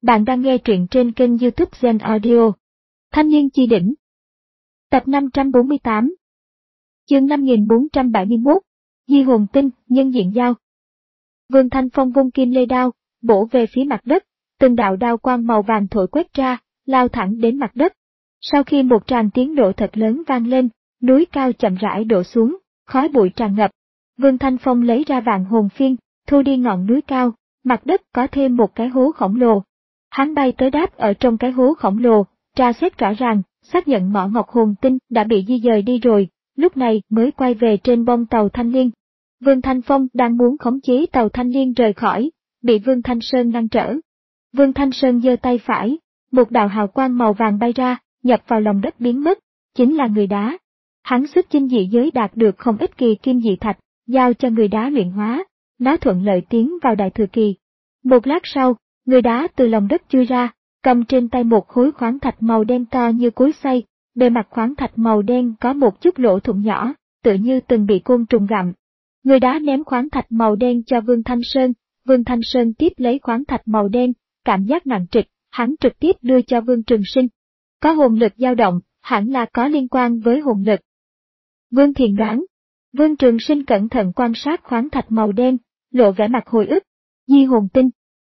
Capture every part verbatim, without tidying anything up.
Bạn đang nghe truyện trên kênh YouTube Zen Audio. Thanh niên chi đỉnh. Tập năm trăm bốn mươi tám. Chương năm nghìn bốn trăm bảy mươi mốt. Di hồn tinh, nhân diện dao. Vương Thanh Phong vung kim lê đao, bổ về phía mặt đất, từng đạo đao quang màu vàng thổi quét ra, lao thẳng đến mặt đất. Sau khi một tràng tiếng nổ thật lớn vang lên, núi cao chậm rãi đổ xuống, khói bụi tràn ngập. Vương Thanh Phong lấy ra vạn hồn phiên, thu đi ngọn núi cao, mặt đất có thêm một cái hố khổng lồ. Hắn bay tới đáp ở trong cái hố khổng lồ, tra xét rõ ràng, xác nhận mỏ ngọc hồn tinh đã bị di dời đi rồi, lúc này mới quay về trên bông tàu Thanh Liên. Vương Thanh Phong đang muốn khống chế tàu Thanh Liên rời khỏi, bị Vương Thanh Sơn ngăn trở. Vương Thanh Sơn giơ tay phải, một đạo hào quang màu vàng bay ra, nhập vào lòng đất biến mất, chính là người đá. Hắn xuất chinh dị giới đạt được không ít kỳ kim dị thạch, giao cho người đá luyện hóa, nó thuận lợi tiến vào đại thừa kỳ. Một lát sau, người đá từ lòng đất chui ra, cầm trên tay một khối khoáng thạch màu đen to như cối xay, bề mặt khoáng thạch màu đen có một chút lỗ thủng nhỏ, tựa như từng bị côn trùng gặm. Người đá ném khoáng thạch màu đen cho Vương Thanh Sơn, Vương Thanh Sơn tiếp lấy khoáng thạch màu đen, cảm giác nặng trịch, hắn trực tiếp đưa cho Vương Trường Sinh. Có hồn lực dao động, hẳn là có liên quan với hồn lực. Vương Thiền đoán. Vương Trường Sinh cẩn thận quan sát khoáng thạch màu đen, lộ vẻ mặt hồi ức. Di hồn tinh.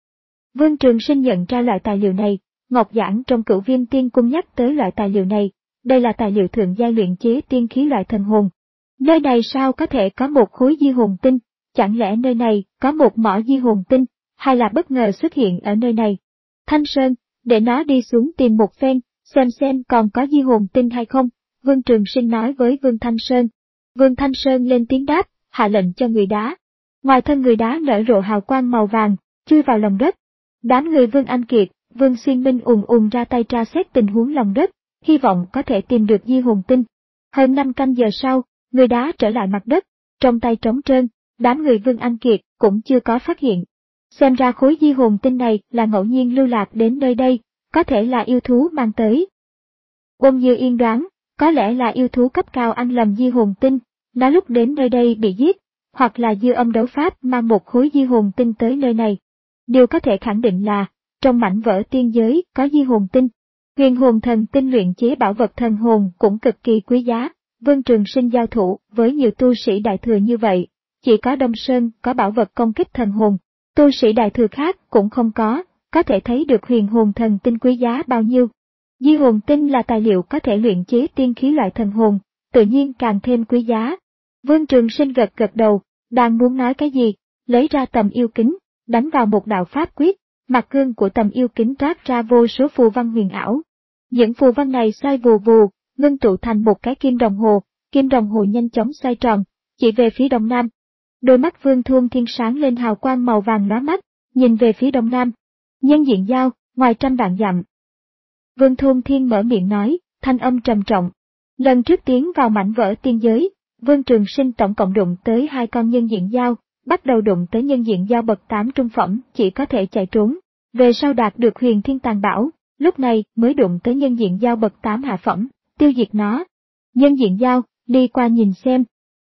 Vương Trường Sinh nhận ra loại tài liệu này, Ngọc Giảng trong Cửu Viêm Tiên Cung nhắc tới loại tài liệu này, đây là tài liệu thượng giai luyện chế tiên khí loại thần hồn. Nơi này sao có thể có một khối di hồn tinh, chẳng lẽ nơi này có một mỏ di hồn tinh, hay là bất ngờ xuất hiện ở nơi này? Thanh Sơn, để nó đi xuống tìm một phen, xem xem còn có di hồn tinh hay không, Vương Trường Sinh nói với Vương Thanh Sơn. Vương Thanh Sơn lên tiếng đáp, hạ lệnh cho người đá. Ngoài thân người đá nở rộ hào quang màu vàng, chui vào lòng đất. Đám người Vương Anh Kiệt, Vương Xuyên Minh ùn ùn ra tay tra xét tình huống lòng đất, hy vọng có thể tìm được di hồn tinh. Hơn năm canh giờ sau, người đá trở lại mặt đất, trong tay trống trơn, đám người Vương Anh Kiệt cũng chưa có phát hiện. Xem ra khối di hồn tinh này là ngẫu nhiên lưu lạc đến nơi đây, có thể là yêu thú mang tới. Quân Như Yên đoán, có lẽ là yêu thú cấp cao ăn lầm di hồn tinh, nó lúc đến nơi đây bị giết, hoặc là Dư Âm Đấu Pháp mang một khối di hồn tinh tới nơi này. Điều có thể khẳng định là, trong mảnh vỡ tiên giới có di hồn tinh. Huyền hồn thần tinh luyện chế bảo vật thần hồn cũng cực kỳ quý giá. Vương Trường Sinh giao thủ với nhiều tu sĩ đại thừa như vậy, chỉ có Đông Sơn có bảo vật công kích thần hồn, tu sĩ đại thừa khác cũng không có, có thể thấy được huyền hồn thần tinh quý giá bao nhiêu. Di hồn tinh là tài liệu có thể luyện chế tiên khí loại thần hồn, tự nhiên càng thêm quý giá. Vương Trường Sinh gật gật đầu, đang muốn nói cái gì, lấy ra tầm yêu kính, đánh vào một đạo pháp quyết, mặt gương của tầm yêu kính toát ra vô số phù văn huyền ảo. Những phù văn này xoay vù vù, ngưng tụ thành một cái kim đồng hồ, kim đồng hồ nhanh chóng xoay tròn, chỉ về phía đông nam. Đôi mắt Vương Thuôn Thiên sáng lên hào quang màu vàng lóa mắt, nhìn về phía đông nam. Nhân diện dao, ngoài trăm vạn dặm. Vương Thuôn Thiên mở miệng nói, thanh âm trầm trọng. Lần trước tiến vào mảnh vỡ tiên giới, Vương Trường Sinh tổng cộng đụng tới hai con nhân diện dao, bắt đầu đụng tới nhân diện dao bậc tám trung phẩm chỉ có thể chạy trốn, về sau đạt được huyền thiên tàn bảo, lúc này mới đụng tới nhân diện dao bậc tám hạ phẩm, tiêu diệt nó. Nhân diện dao, đi qua nhìn xem.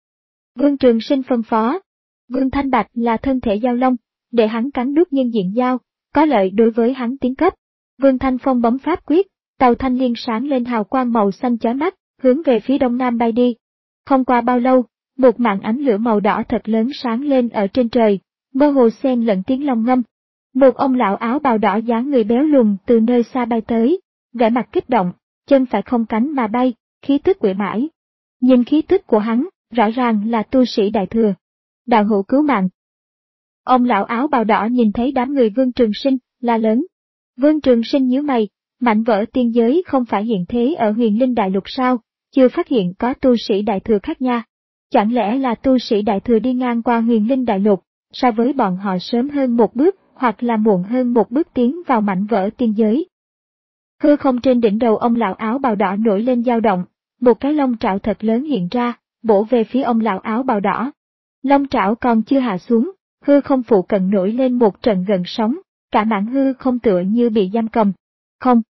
Vương Trường Sinh phân phó. Vương Thanh Bạch là thân thể dao long, để hắn cắn nuốt nhân diện dao, có lợi đối với hắn tiến cấp. Vương Thanh Phong bấm pháp quyết, tàu Thanh Liên sáng lên hào quang màu xanh chói mắt, hướng về phía đông nam bay đi. Không qua bao lâu, một màn ánh lửa màu đỏ thật lớn sáng lên ở trên trời, mơ hồ xen lẫn tiếng long ngâm. Một ông lão áo bào đỏ dáng người béo lùn từ nơi xa bay tới, vẻ mặt kích động, chân phải không cánh mà bay, khí tức quỷ mãi. Nhìn khí tức của hắn, rõ ràng là tu sĩ đại thừa. Đạo hữu cứu mạng. Ông lão áo bào đỏ nhìn thấy đám người Vương Trường Sinh, la lớn. Vương Trường Sinh nhíu mày, mảnh vỡ tiên giới không phải hiện thế ở Huyền Linh Đại Lục sao, chưa phát hiện có tu sĩ đại thừa khác nha. Chẳng lẽ là tu sĩ đại thừa đi ngang qua Huyền Linh Đại Lục, so với bọn họ sớm hơn một bước, hoặc là muộn hơn một bước tiến vào mảnh vỡ tiên giới. Hư không trên đỉnh đầu ông lão áo bào đỏ nổi lên dao động, một cái lông trảo thật lớn hiện ra, bổ về phía ông lão áo bào đỏ. Lông trảo còn chưa hạ xuống, hư không phụ cận nổi lên một trận gần sóng, cả mảng hư không tựa như bị giam cầm. Không.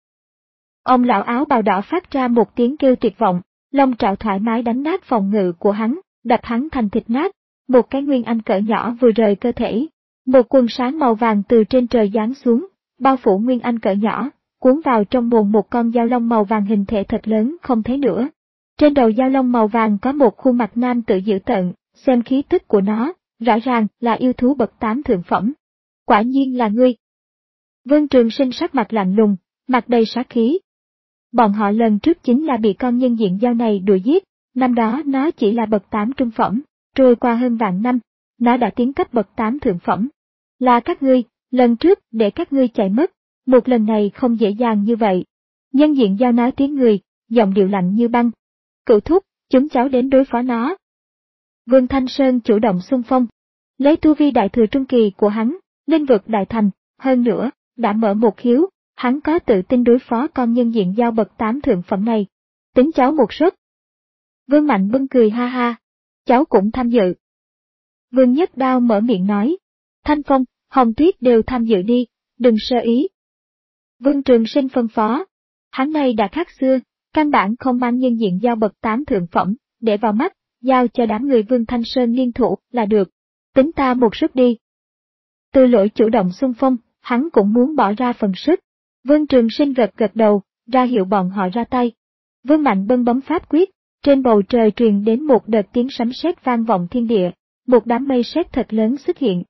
Ông lão áo bào đỏ phát ra một tiếng kêu tuyệt vọng, lông trảo thoải mái đánh nát phòng ngự của hắn, đập hắn thành thịt nát, một cái nguyên anh cỡ nhỏ vừa rời cơ thể. Một quần sáng màu vàng từ trên trời giáng xuống, bao phủ Nguyên Anh cỡ nhỏ, cuốn vào trong bồn một con dao long màu vàng hình thể thật lớn không thấy nữa. Trên đầu dao long màu vàng có một khuôn mặt nam tự dữ tợn, xem khí tức của nó, rõ ràng là yêu thú bậc tám thượng phẩm. Quả nhiên là ngươi. Vương Trường Sinh sắc mặt lạnh lùng, mặt đầy sát khí. Bọn họ lần trước chính là bị con nhân diện dao này đuổi giết, năm đó nó chỉ là bậc tám trung phẩm, trôi qua hơn vạn năm, nó đã tiến cấp bậc tám thượng phẩm. Là các ngươi, lần trước để các ngươi chạy mất, một lần này không dễ dàng như vậy. Nhân diện dao nói tiếng người, giọng điệu lạnh như băng. Cửu thúc, chúng cháu đến đối phó nó. Vương Thanh Sơn chủ động xung phong. Lấy tu vi đại thừa trung kỳ của hắn, linh vực đại thành, hơn nữa, đã mở một khiếu, hắn có tự tin đối phó con nhân diện dao bậc tám thượng phẩm này. Tính cháu một suất. Vương Mạnh Bân cười ha ha. Cháu cũng tham dự. Vương Nhất Đao mở miệng nói. Thanh Phong, Hồng Tuyết đều tham dự đi, đừng sơ ý. Vương Trường Sinh phân phó. Hắn này đã khác xưa, căn bản không mang nhân diện dao bậc tám thượng phẩm, để vào mắt, giao cho đám người Vương Thanh Sơn liên thủ là được. Tính ta một sức đi. Từ Lỗi chủ động xung phong, hắn cũng muốn bỏ ra phần sức. Vương Trường Sinh gật gật đầu, ra hiệu bọn họ ra tay. Vương Mạnh Bân bấm pháp quyết, trên bầu trời truyền đến một đợt tiếng sấm sét vang vọng thiên địa, một đám mây sét thật lớn xuất hiện.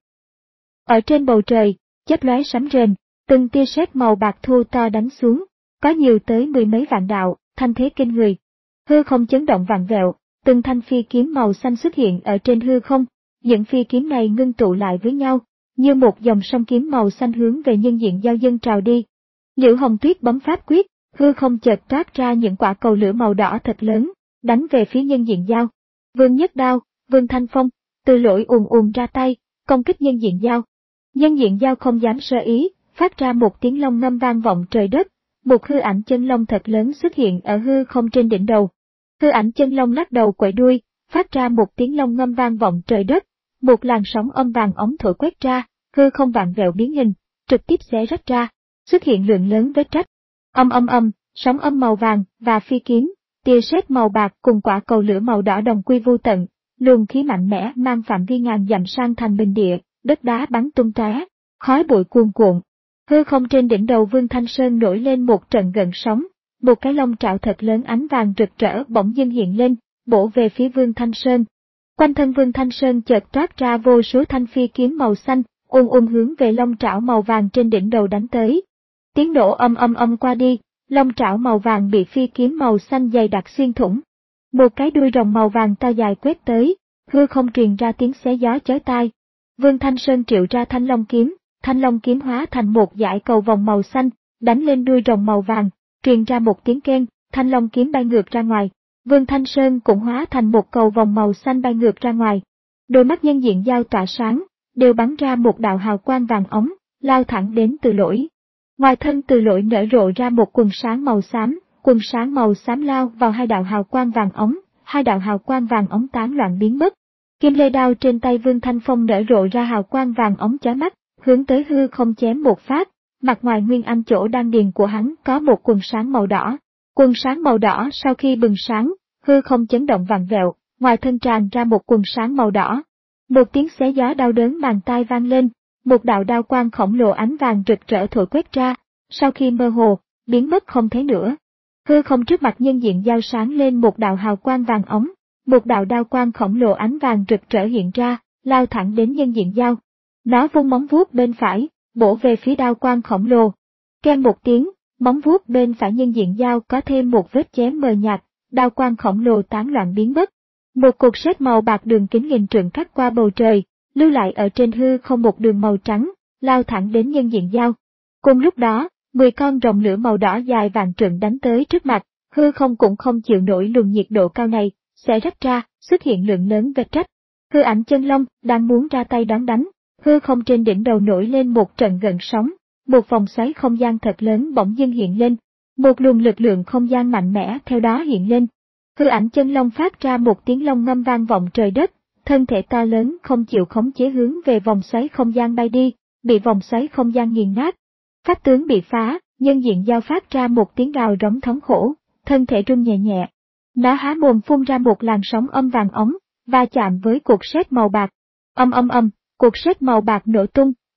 Ở trên bầu trời, chớp lóe sấm rền, từng tia sét màu bạc thô to đánh xuống, có nhiều tới mười mấy vạn đạo, thanh thế kinh người. Hư không chấn động vạn vẹo, từng thanh phi kiếm màu xanh xuất hiện ở trên hư không, những phi kiếm này ngưng tụ lại với nhau, như một dòng sông kiếm màu xanh hướng về nhân diện dao dân trào đi. Liễu Hồng Tuyết bấm pháp quyết, hư không chợt toát ra những quả cầu lửa màu đỏ thật lớn, đánh về phía nhân diện dao. Vương Nhất Đao, Vương Thanh Phong, Từ Lỗi ùn ùn ra tay, công kích nhân diện dao. Nhân diện dao không dám sơ ý, phát ra một tiếng long ngâm vang vọng trời đất, một hư ảnh chân long thật lớn xuất hiện ở hư không trên đỉnh đầu. Hư ảnh chân long lắc đầu quậy đuôi, phát ra một tiếng long ngâm vang vọng trời đất, một làn sóng âm vàng ống thổi quét ra, hư không vạn vẹo biến hình, trực tiếp xé rách ra, xuất hiện lượng lớn vết rách. Âm âm âm, sóng âm màu vàng và phi kiếm, tia sét màu bạc cùng quả cầu lửa màu đỏ đồng quy vô tận, luồng khí mạnh mẽ mang phạm vi ngàn dặm sang thành bình địa, đất đá bắn tung tóe, khói bụi cuồn cuộn. Hư không trên đỉnh đầu Vương Thanh Sơn nổi lên một trận gợn sóng, một cái lông trảo thật lớn ánh vàng rực rỡ bỗng dưng hiện lên, bổ về phía Vương Thanh Sơn. Quanh thân Vương Thanh Sơn chợt toát ra vô số thanh phi kiếm màu xanh, ùn ùn hướng về lông trảo màu vàng trên đỉnh đầu đánh tới. Tiếng nổ âm âm âm qua đi, lông trảo màu vàng bị phi kiếm màu xanh dày đặc xuyên thủng. Một cái đuôi rồng màu vàng to dài quét tới, hư không truyền ra tiếng xé gió chói tai. Vương Thanh Sơn triệu ra thanh long kiếm, thanh long kiếm hóa thành một dải cầu vòng màu xanh, đánh lên đuôi rồng màu vàng, truyền ra một tiếng keng, thanh long kiếm bay ngược ra ngoài. Vương Thanh Sơn cũng hóa thành một cầu vòng màu xanh bay ngược ra ngoài. Đôi mắt nhân diện dao tỏa sáng, đều bắn ra một đạo hào quang vàng ống, lao thẳng đến Từ Lỗi. Ngoài thân Từ Lỗi nở rộ ra một quần sáng màu xám, quần sáng màu xám lao vào hai đạo hào quang vàng ống, hai đạo hào quang vàng ống tán loạn biến mất. Kim lê đao trên tay Vương Thanh Phong nở rộ ra hào quang vàng ống chói mắt, hướng tới hư không chém một phát, mặt ngoài Nguyên Anh chỗ đan điền của hắn có một quần sáng màu đỏ. Quần sáng màu đỏ sau khi bừng sáng, hư không chấn động vặn vẹo, ngoài thân tràn ra một quần sáng màu đỏ. Một tiếng xé gió đau đớn màng tai vang lên, một đạo đao quang khổng lồ ánh vàng rực rỡ thổi quét ra, sau khi mơ hồ, biến mất không thấy nữa. Hư không trước mặt nhân diện dao sáng lên một đạo hào quang vàng ống, một đạo đao quang khổng lồ ánh vàng rực rỡ hiện ra, lao thẳng đến nhân diện dao. Nó vung móng vuốt bên phải, bổ về phía đao quang khổng lồ. Keng một tiếng, móng vuốt bên phải nhân diện dao có thêm một vết chém mờ nhạt, đao quang khổng lồ tán loạn biến mất. Một cục sét màu bạc đường kính nghìn trượng cắt qua bầu trời, lưu lại ở trên hư không một đường màu trắng, lao thẳng đến nhân diện dao. Cùng lúc đó, mười con rồng lửa màu đỏ dài vạn trượng đánh tới trước mặt, hư không cũng không chịu nổi luồng nhiệt độ cao này, sẽ rách ra, xuất hiện lượng lớn vết rách. Hư ảnh chân long đang muốn ra tay đón đánh, hư không trên đỉnh đầu nổi lên một trận gợn sóng, một vòng xoáy không gian thật lớn bỗng dưng hiện lên, một luồng lực lượng không gian mạnh mẽ theo đó hiện lên. Hư ảnh chân long phát ra một tiếng long ngâm vang vọng trời đất, thân thể to lớn không chịu khống chế hướng về vòng xoáy không gian bay đi, bị vòng xoáy không gian nghiền nát. Pháp tướng bị phá, nhân diện dao phát ra một tiếng gào rống thống khổ, thân thể rung nhẹ nhẹ. Nó há mồm phun ra một làn sóng âm vàng ống, va chạm với cột sét màu bạc. Âm âm âm, cột sét màu bạc nổ tung,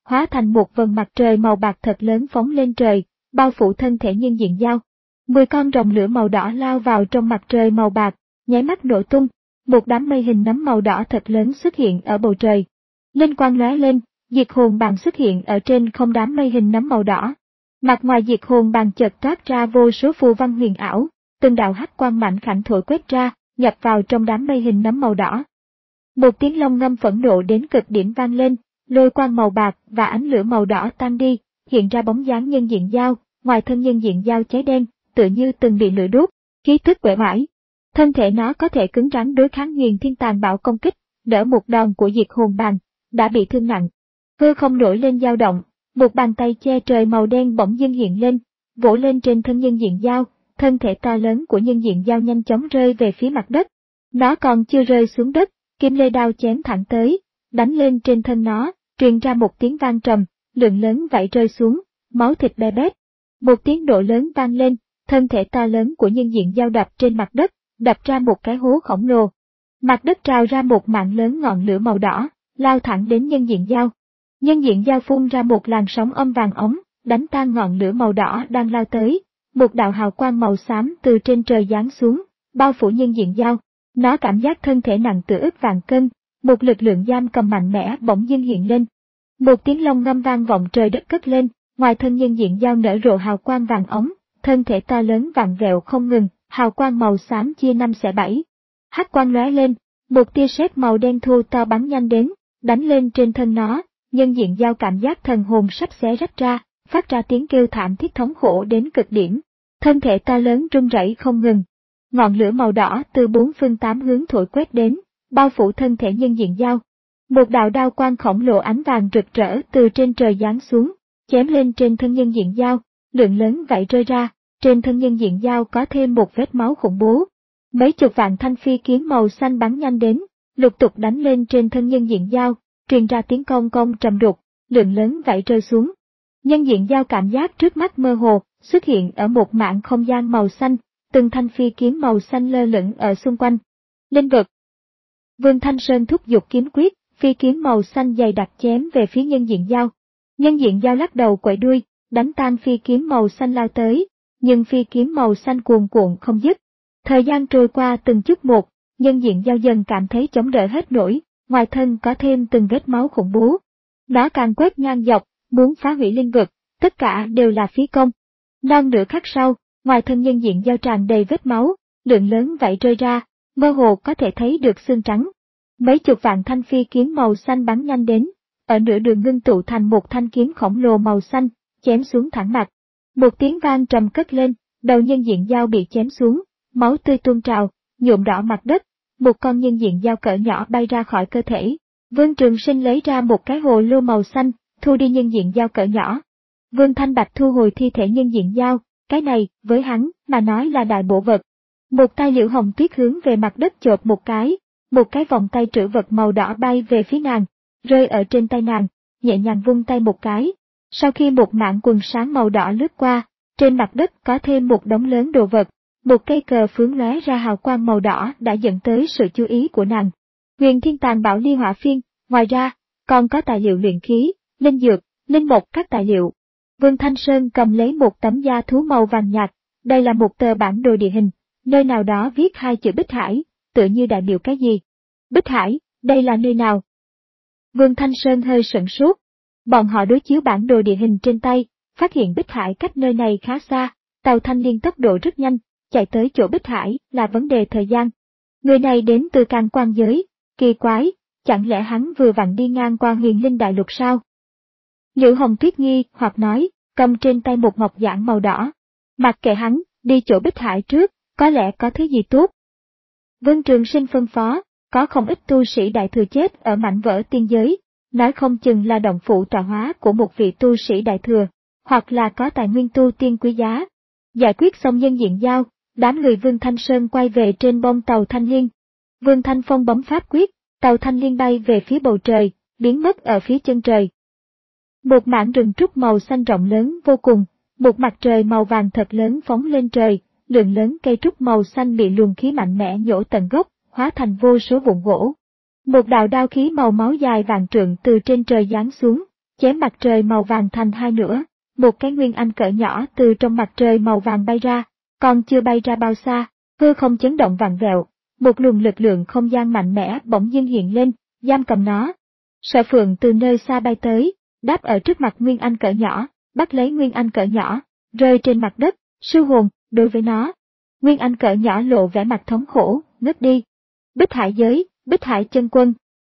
hóa thành một vầng mặt trời màu bạc thật lớn phóng lên trời, bao phủ thân thể nhân diện dao. Mười con rồng lửa màu đỏ lao vào trong mặt trời màu bạc, nháy mắt nổ tung, một đám mây hình nấm màu đỏ thật lớn xuất hiện ở bầu trời. Linh quang lóe lên, diệt hồn bàn xuất hiện ở trên không đám mây hình nấm màu đỏ. Mặt ngoài diệt hồn bàn chợt toát ra vô số phù văn huyền ảo, từng đạo hắc quang mạnh khảnh thổi quét ra, nhập vào trong đám mây hình nấm màu đỏ. Một tiếng long ngâm phẫn nộ đến cực điểm vang lên, lôi quang màu bạc và ánh lửa màu đỏ tan đi, hiện ra bóng dáng nhân diện dao, ngoài thân nhân diện dao cháy đen, tựa như từng bị lửa đốt, khí tức uể oải. Thân thể nó có thể cứng rắn đối kháng Huyền Thiên Tàn Bạo công kích, đỡ một đòn của diệt hồn bàn, đã bị thương nặng. Hư không nổi lên dao động, một bàn tay che trời màu đen bỗng dưng hiện lên, vỗ lên trên thân nhân diện dao, thân thể to lớn của nhân diện dao nhanh chóng rơi về phía mặt đất. Nó còn chưa rơi xuống đất, kim lê đao chém thẳng tới, đánh lên trên thân nó, truyền ra một tiếng vang trầm, lượng lớn vảy rơi xuống, máu thịt be bét. Một tiếng nổ lớn vang lên, thân thể to lớn của nhân diện dao đập trên mặt đất, đập ra một cái hố khổng lồ. Mặt đất trào ra một mạng lớn ngọn lửa màu đỏ, lao thẳng đến nhân diện dao. Nhân diện dao phun ra một làn sóng âm vàng ống, đánh tan ngọn lửa màu đỏ đang lao tới. Một đạo hào quang màu xám từ trên trời giáng xuống, bao phủ nhân diện dao. Nó cảm giác thân thể nặng tựa ức vạn cân, một lực lượng giam cầm mạnh mẽ bỗng dưng hiện lên. Một tiếng long ngâm vang vọng trời đất cất lên, ngoài thân nhân diện dao nở rộ hào quang vàng ống, thân thể to lớn vặn vẹo không ngừng, hào quang màu xám chia năm xẻ bảy. Hắc quang lóe lên, một tia sét màu đen thô to bắn nhanh đến, đánh lên trên thân nó, nhân diện dao cảm giác thần hồn sắp xé rách ra, phát ra tiếng kêu thảm thiết thống khổ đến cực điểm. Thân thể to lớn run rẩy không ngừng. Ngọn lửa màu đỏ từ bốn phương tám hướng thổi quét đến, bao phủ thân thể nhân diện dao. Một đạo đao quang khổng lồ ánh vàng rực rỡ từ trên trời giáng xuống, chém lên trên thân nhân diện dao, lượng lớn vảy rơi ra, trên thân nhân diện dao có thêm một vết máu khủng bố. Mấy chục vạn thanh phi kiếm màu xanh bắn nhanh đến, lục tục đánh lên trên thân nhân diện dao, truyền ra tiếng cong cong trầm đục, lượng lớn vảy rơi xuống. Nhân diện dao cảm giác trước mắt mơ hồ, xuất hiện ở một mảng không gian màu xanh, từng thanh phi kiếm màu xanh lơ lửng ở xung quanh. Linh vực. Vương Thanh Sơn thúc giục kiếm quyết, phi kiếm màu xanh dày đặc chém về phía nhân diện dao. Nhân diện dao lắc đầu quậy đuôi, đánh tan phi kiếm màu xanh lao tới, nhưng phi kiếm màu xanh cuồn cuộn không dứt. Thời gian trôi qua từng chút một, nhân diện dao dần cảm thấy chống đỡ hết nổi, ngoài thân có thêm từng vết máu khủng bố. Nó càng quét ngang dọc, muốn phá hủy linh vực, tất cả đều là phí công. Non nửa khắc sau, ngoài thân nhân diện dao tràn đầy vết máu, lượng lớn vảy rơi ra, mơ hồ có thể thấy được xương trắng. Mấy chục vạn thanh phi kiếm màu xanh bắn nhanh đến, ở nửa đường ngưng tụ thành một thanh kiếm khổng lồ màu xanh, chém xuống thẳng mặt. Một tiếng vang trầm cất lên, đầu nhân diện dao bị chém xuống, máu tươi tuôn trào, nhuộm đỏ mặt đất, một con nhân diện dao cỡ nhỏ bay ra khỏi cơ thể. Vương Trường Sinh lấy ra một cái hồ lô màu xanh, thu đi nhân diện dao cỡ nhỏ. Vương Thanh Bạch thu hồi thi thể nhân diện dao, cái này, với hắn, mà nói là đại bổ vật. Một tay Liễu Hồng Tuyết hướng về mặt đất chộp một cái, một cái vòng tay trữ vật màu đỏ bay về phía nàng, rơi ở trên tay nàng, nhẹ nhàng vung tay một cái. Sau khi một mảng quần sáng màu đỏ lướt qua, trên mặt đất có thêm một đống lớn đồ vật, một cây cờ phướng lóe ra hào quang màu đỏ đã dẫn tới sự chú ý của nàng. Huyền Thiên Tàn Bạo Ly Hỏa Phiên, ngoài ra, còn có tài liệu luyện khí, linh dược, linh mộc các tài liệu. Vương Thanh Sơn cầm lấy một tấm da thú màu vàng nhạt, đây là một tờ bản đồ địa hình, nơi nào đó viết hai chữ Bích Hải, tựa như đại biểu cái gì. Bích Hải, đây là nơi nào? Vương Thanh Sơn hơi sửng sốt. Bọn họ đối chiếu bản đồ địa hình trên tay, phát hiện Bích Hải cách nơi này khá xa, tàu thanh liên tốc độ rất nhanh, chạy tới chỗ Bích Hải là vấn đề thời gian. Người này đến từ Càn Quan giới, kỳ quái, chẳng lẽ hắn vừa vặn đi ngang qua Huyền Linh Đại Lục sao? Liễu Hồng Tuyết nghi hoặc nói, cầm trên tay một ngọc giản màu đỏ. Mặc kệ hắn, đi chỗ Bích Hải trước, có lẽ có thứ gì tốt. Vương Trường Sinh phân phó, có không ít tu sĩ đại thừa chết ở mảnh vỡ tiên giới, nói không chừng là động phủ tọa hóa của một vị tu sĩ đại thừa, hoặc là có tài nguyên tu tiên quý giá. Giải quyết xong nhân diện dao, đám người Vương Thanh Sơn quay về trên bông tàu Thanh Liên. Vương Thanh Phong bấm pháp quyết, tàu Thanh Liên bay về phía bầu trời, biến mất ở phía chân trời. Một mảng rừng trúc màu xanh rộng lớn vô cùng, một mặt trời màu vàng thật lớn phóng lên trời, lượng lớn cây trúc màu xanh bị luồng khí mạnh mẽ nhổ tận gốc, hóa thành vô số vụn gỗ. Một đạo đao khí màu máu dài vàng trượng từ trên trời giáng xuống, chém mặt trời màu vàng thành hai nửa, một cái nguyên anh cỡ nhỏ từ trong mặt trời màu vàng bay ra, còn chưa bay ra bao xa, hư không chấn động vặn vẹo, một luồng lực lượng không gian mạnh mẽ bỗng dưng hiện lên, giam cầm nó. Sở Phượng từ nơi xa bay tới, đáp ở trước mặt nguyên anh cỡ nhỏ, bắt lấy nguyên anh cỡ nhỏ, rơi trên mặt đất, sư hồn, đối với nó. Nguyên anh cỡ nhỏ lộ vẻ mặt thống khổ, ngất đi. Bích Hải giới, Bích Hải chân quân.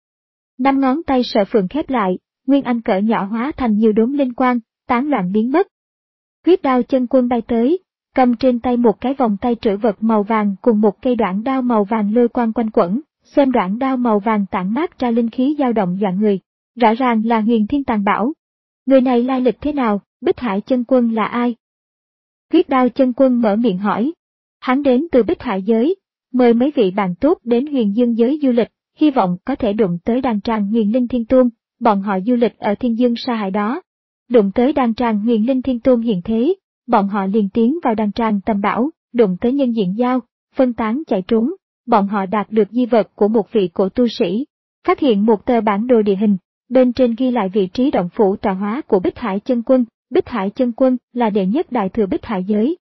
Năm ngón tay Sở Phượng khép lại, nguyên anh cỡ nhỏ hóa thành nhiều đốm linh quang, tán loạn biến mất. Huyết đao chân quân bay tới, cầm trên tay một cái vòng tay trữ vật màu vàng cùng một cây đoạn đao màu vàng lôi quang quanh quẩn, xem đoạn đao màu vàng tản mát ra linh khí dao động dọa người, rõ ràng là Huyền Thiên Tàng Bảo. Người này lai lịch thế nào, Bích Hải chân quân là ai? Huyết đao chân quân mở miệng hỏi. Hắn đến từ Bích Hải giới, mời mấy vị bạn tốt đến Huyền Dương giới du lịch, hy vọng có thể đụng tới đàn tràng Huyền Linh Thiên Tôn, bọn họ du lịch ở Thiên Dương Sa Hải đó. Đụng tới đàn tràng Huyền Linh Thiên Tôn hiện thế, bọn họ liền tiến vào đàn tràng tầm bảo, đụng tới nhân diện giao, phân tán chạy trốn, bọn họ đạt được di vật của một vị cổ tu sĩ, phát hiện một tờ bản đồ địa hình, bên trên ghi lại vị trí động phủ tọa hóa của Bích Hải chân quân, Bích Hải chân quân là đệ nhất đại thừa Bích Hải giới.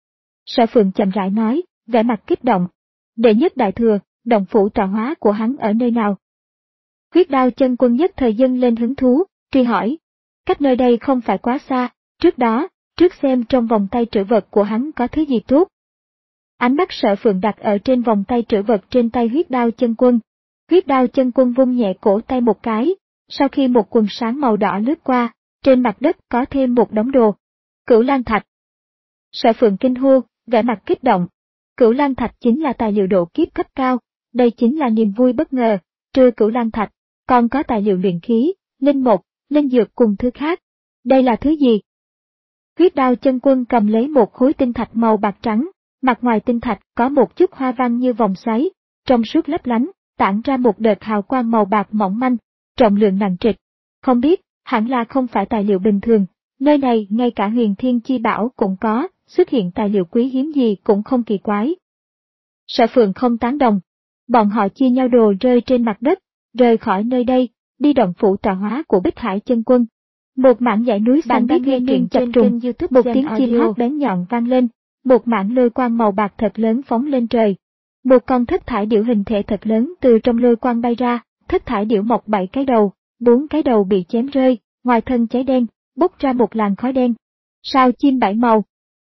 Sở Phượng chậm rãi nói, vẻ mặt kích động. Đệ nhất đại thừa, động phủ tọa hóa của hắn ở nơi nào? Huyết đao chân quân nhất thời dâng lên hứng thú, truy hỏi. Cách nơi đây không phải quá xa, trước đó, trước xem trong vòng tay trữ vật của hắn có thứ gì tốt. Ánh mắt Sở Phượng đặt ở trên vòng tay trữ vật trên tay huyết đao chân quân. Huyết đao chân quân vung nhẹ cổ tay một cái, sau khi một quần sáng màu đỏ lướt qua, trên mặt đất có thêm một đống đồ. Cửu Lan Thạch. Sở Phượng kinh hô, vẻ mặt kích động. Cửu Lan Thạch chính là tài liệu độ kiếp cấp cao, đây chính là niềm vui bất ngờ, trừ Cửu Lan Thạch, còn có tài liệu luyện khí, linh mục, linh dược cùng thứ khác. Đây là thứ gì? Huyết đao chân quân cầm lấy một khối tinh thạch màu bạc trắng, mặt ngoài tinh thạch có một chút hoa văn như vòng xoáy, trong suốt lấp lánh, tản ra một đợt hào quang màu bạc mỏng manh, trọng lượng nặng trịch. Không biết, hẳn là không phải tài liệu bình thường, nơi này ngay cả Huyền Thiên Chi Bảo cũng có, xuất hiện tài liệu quý hiếm gì cũng không kỳ quái. Sở Phượng không tán đồng. Bọn họ chia nhau đồ rơi trên mặt đất, rời khỏi nơi đây, đi động phủ tọa hóa của Bích Hải chân quân. Một mảng dãy núi xanh đang nghe truyện chập trùng, một tiếng chim hót bén nhọn vang lên, một mảng lôi quang màu bạc thật lớn phóng lên trời. Một con thất thải điểu hình thể thật lớn từ trong lôi quang bay ra, thất thải điểu mọc bảy cái đầu, bốn cái đầu bị chém rơi, ngoài thân cháy đen, bốc ra một làn khói đen. Sao chim bảy màu.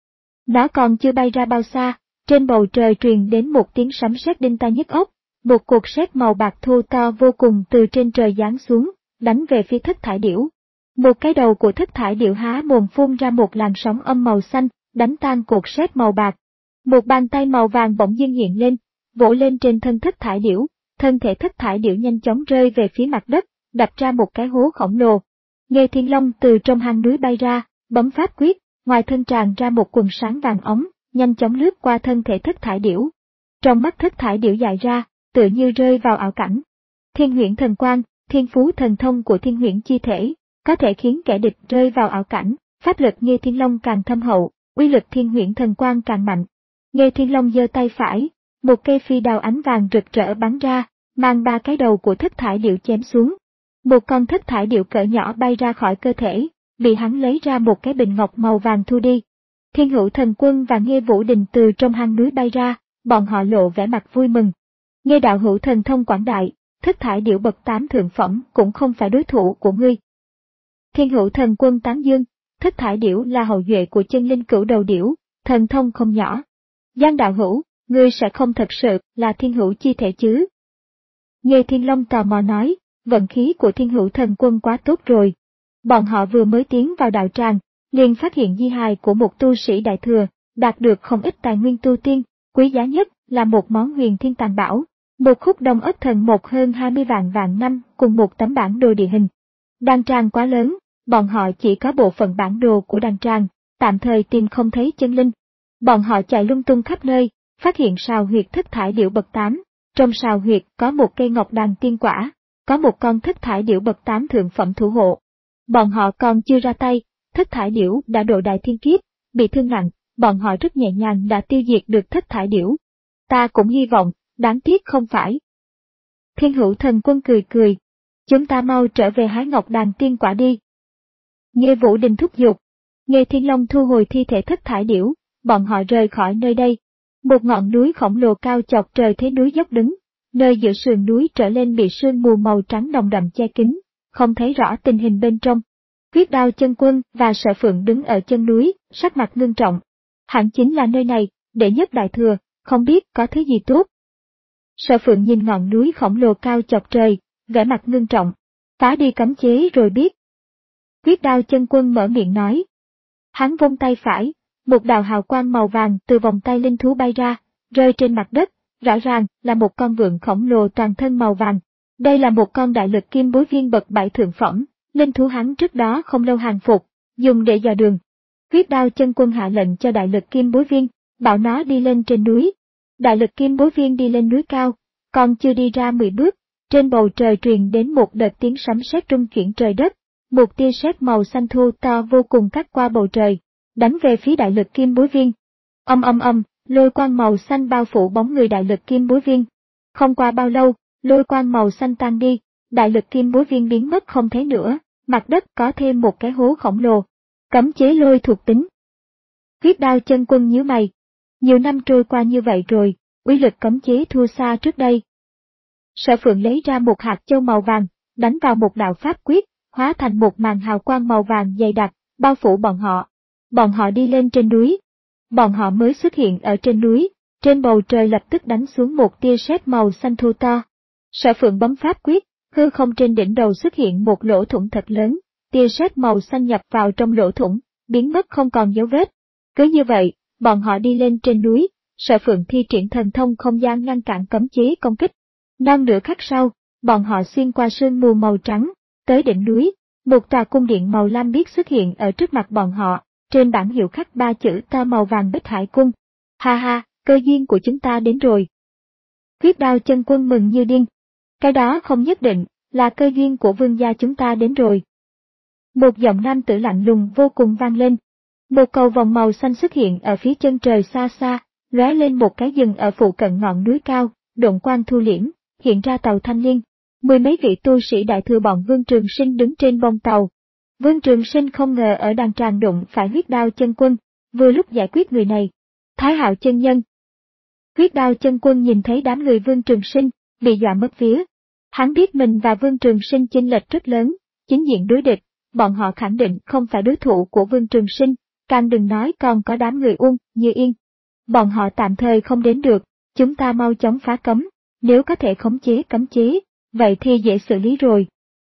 Nó còn chưa bay ra bao xa, trên bầu trời truyền đến một tiếng sấm sét đinh tai nhức óc, một cột sét màu bạc thô to vô cùng từ trên trời giáng xuống, đánh về phía thất thải điểu. Một cái đầu của thất thải điểu há mồm phun ra một làn sóng âm màu xanh, đánh tan cột sét màu bạc. Một bàn tay màu vàng bỗng dưng hiện lên, vỗ lên trên thân thất thải điểu, thân thể thất thải điểu nhanh chóng rơi về phía mặt đất, đập ra một cái hố khổng lồ. Nghê Thiên Long từ trong hang núi bay ra, bấm pháp quyết, ngoài thân tràn ra một quần sáng vàng óng, nhanh chóng lướt qua thân thể thất thải điểu. Trong mắt thất thải điểu dại ra, tựa như rơi vào ảo cảnh. Thiên huyễn thần quang, thiên phú thần thông của thiên huyễn chi thể, có thể khiến kẻ địch rơi vào ảo cảnh, pháp lực Nghê Thiên Long càng thâm hậu, uy lực thiên huyễn thần quang càng mạnh. Nghê Thiên Long giơ tay phải, một cây phi đao ánh vàng rực rỡ bắn ra, mang ba cái đầu của thất thải điểu chém xuống. Một con thất thải điểu cỡ nhỏ bay ra khỏi cơ thể, bị hắn lấy ra một cái bình ngọc màu vàng thu đi. Thiên Hữu Thần Quân và Nghê Vũ Đình từ trong hang núi bay ra, bọn họ lộ vẻ mặt vui mừng. Nghê đạo hữu thần thông quảng đại, thất thải điểu bậc tám thượng phẩm cũng không phải đối thủ của ngươi. Thiên Hữu Thần Quân tán dương, thất thải điểu là hậu duệ của chân linh cửu đầu điểu, thần thông không nhỏ. Giang đạo hữu, ngươi sẽ không thật sự là thiên hữu chi thể chứ? Nghê Thiên Long tò mò nói, vận khí của Thiên Hữu Thần Quân quá tốt rồi. Bọn họ vừa mới tiến vào đạo tràng, liền phát hiện di hài của một tu sĩ đại thừa, đạt được không ít tài nguyên tu tiên, quý giá nhất là một món huyền thiên tàng bảo, một khúc đông ất thần một hơn hai mươi vạn vạn năm cùng một tấm bản đồ địa hình. Đàn tràng quá lớn, bọn họ chỉ có bộ phận bản đồ của đàn tràng, tạm thời tìm không thấy chân linh. Bọn họ chạy lung tung khắp nơi, phát hiện sào huyệt thất thải điểu bậc tám, trong sào huyệt có một cây ngọc đàn tiên quả, có một con thất thải điểu bậc tám thượng phẩm thủ hộ. Bọn họ còn chưa ra tay, thất thải điểu đã độ đại thiên kiếp, bị thương nặng, bọn họ rất nhẹ nhàng đã tiêu diệt được thất thải điểu. Ta cũng hy vọng, đáng tiếc không phải. Thiên Hữu Thần Quân cười cười. Chúng ta mau trở về hái ngọc đàn tiên quả đi. Nghe Vũ Đình thúc giục, nghe Thiên Long thu hồi thi thể thất thải điểu, bọn họ rời khỏi nơi đây. Một ngọn núi khổng lồ cao chọc trời thế núi dốc đứng, nơi giữa sườn núi trở lên bị sương mù màu trắng nồng đậm che kín, không thấy rõ tình hình bên trong. Huyết Đao Chân Quân và Sở Phượng đứng ở chân núi, sắc mặt ngưng trọng. Hẳn chính là nơi này, đệ nhất đại thừa, không biết có thứ gì tốt. Sở Phượng nhìn ngọn núi khổng lồ cao chọc trời, vẻ mặt ngưng trọng. Phá đi cấm chế rồi biết. Huyết Đao Chân Quân mở miệng nói. Hắn vung tay phải, một đạo hào quang màu vàng từ vòng tay linh thú bay ra, rơi trên mặt đất, rõ ràng là một con vượn khổng lồ toàn thân màu vàng. Đây là một con đại lực kim bối viên bậc bảy thượng phẩm, linh thú hắn trước đó không lâu hàng phục, dùng để dò đường. Huyết Đao Chân Quân hạ lệnh cho đại lực kim bối viên, bảo nó đi lên trên núi. Đại lực kim bối viên đi lên núi cao, còn chưa đi ra mười bước, trên bầu trời truyền đến một đợt tiếng sấm sét rung chuyển trời đất, một tia sét màu xanh thu to vô cùng cắt qua bầu trời, đánh về phía đại lực kim bối viên. Âm âm âm, lôi quang màu xanh bao phủ bóng người đại lực kim bối viên. Không qua bao lâu, lôi quang màu xanh tan đi, đại lực kim bối viên biến mất không thấy nữa, mặt đất có thêm một cái hố khổng lồ. Cấm chế lôi thuộc tính. Huyết Đao Chân Quân nhíu mày. Nhiều năm trôi qua như vậy rồi, uy lực cấm chế thua xa trước đây. Sở Phượng lấy ra một hạt châu màu vàng, đánh vào một đạo pháp quyết, hóa thành một màn hào quang màu vàng dày đặc, bao phủ bọn họ. Bọn họ đi lên trên núi. Bọn họ mới xuất hiện ở trên núi, trên bầu trời lập tức đánh xuống một tia sét màu xanh thu to. Sở Phượng bấm pháp quyết, hư không trên đỉnh đầu xuất hiện một lỗ thủng thật lớn, tia sét màu xanh nhập vào trong lỗ thủng, biến mất không còn dấu vết. Cứ như vậy, bọn họ đi lên trên núi, Sở Phượng thi triển thần thông không gian ngăn cản cấm chế công kích. Non nửa khắc sau, bọn họ xuyên qua sương mù màu trắng, tới đỉnh núi, một tòa cung điện màu lam biếc xuất hiện ở trước mặt bọn họ, trên bảng hiệu khắc ba chữ to màu vàng Bích Hải Cung. Ha ha, cơ duyên của chúng ta đến rồi. Huyết Đao Chân Quân mừng như điên. Cái đó không nhất định, là cơ duyên của vương gia chúng ta đến rồi. Một giọng nam tử lạnh lùng vô cùng vang lên. Một cầu vòng màu xanh xuất hiện ở phía chân trời xa xa, lóe lên một cái dừng ở phụ cận ngọn núi cao, độn quang thu liễm, hiện ra tàu thanh liên. Mười mấy vị tu sĩ đại thừa bọn Vương Trường Sinh đứng trên bông tàu. Vương Trường Sinh không ngờ ở đàn tràng đụng phải Huyết Đao Chân Quân, vừa lúc giải quyết người này. Thái Hạo chân nhân. Huyết Đao Chân Quân nhìn thấy đám người Vương Trường Sinh, bị dọa mất vía. Hắn biết mình và Vương Trường Sinh chênh lệch rất lớn, chính diện đối địch, bọn họ khẳng định không phải đối thủ của Vương Trường Sinh, càng đừng nói còn có đám người Uông, Như Yên. Bọn họ tạm thời không đến được, chúng ta mau chóng phá cấm, nếu có thể khống chế cấm chế, vậy thì dễ xử lý rồi.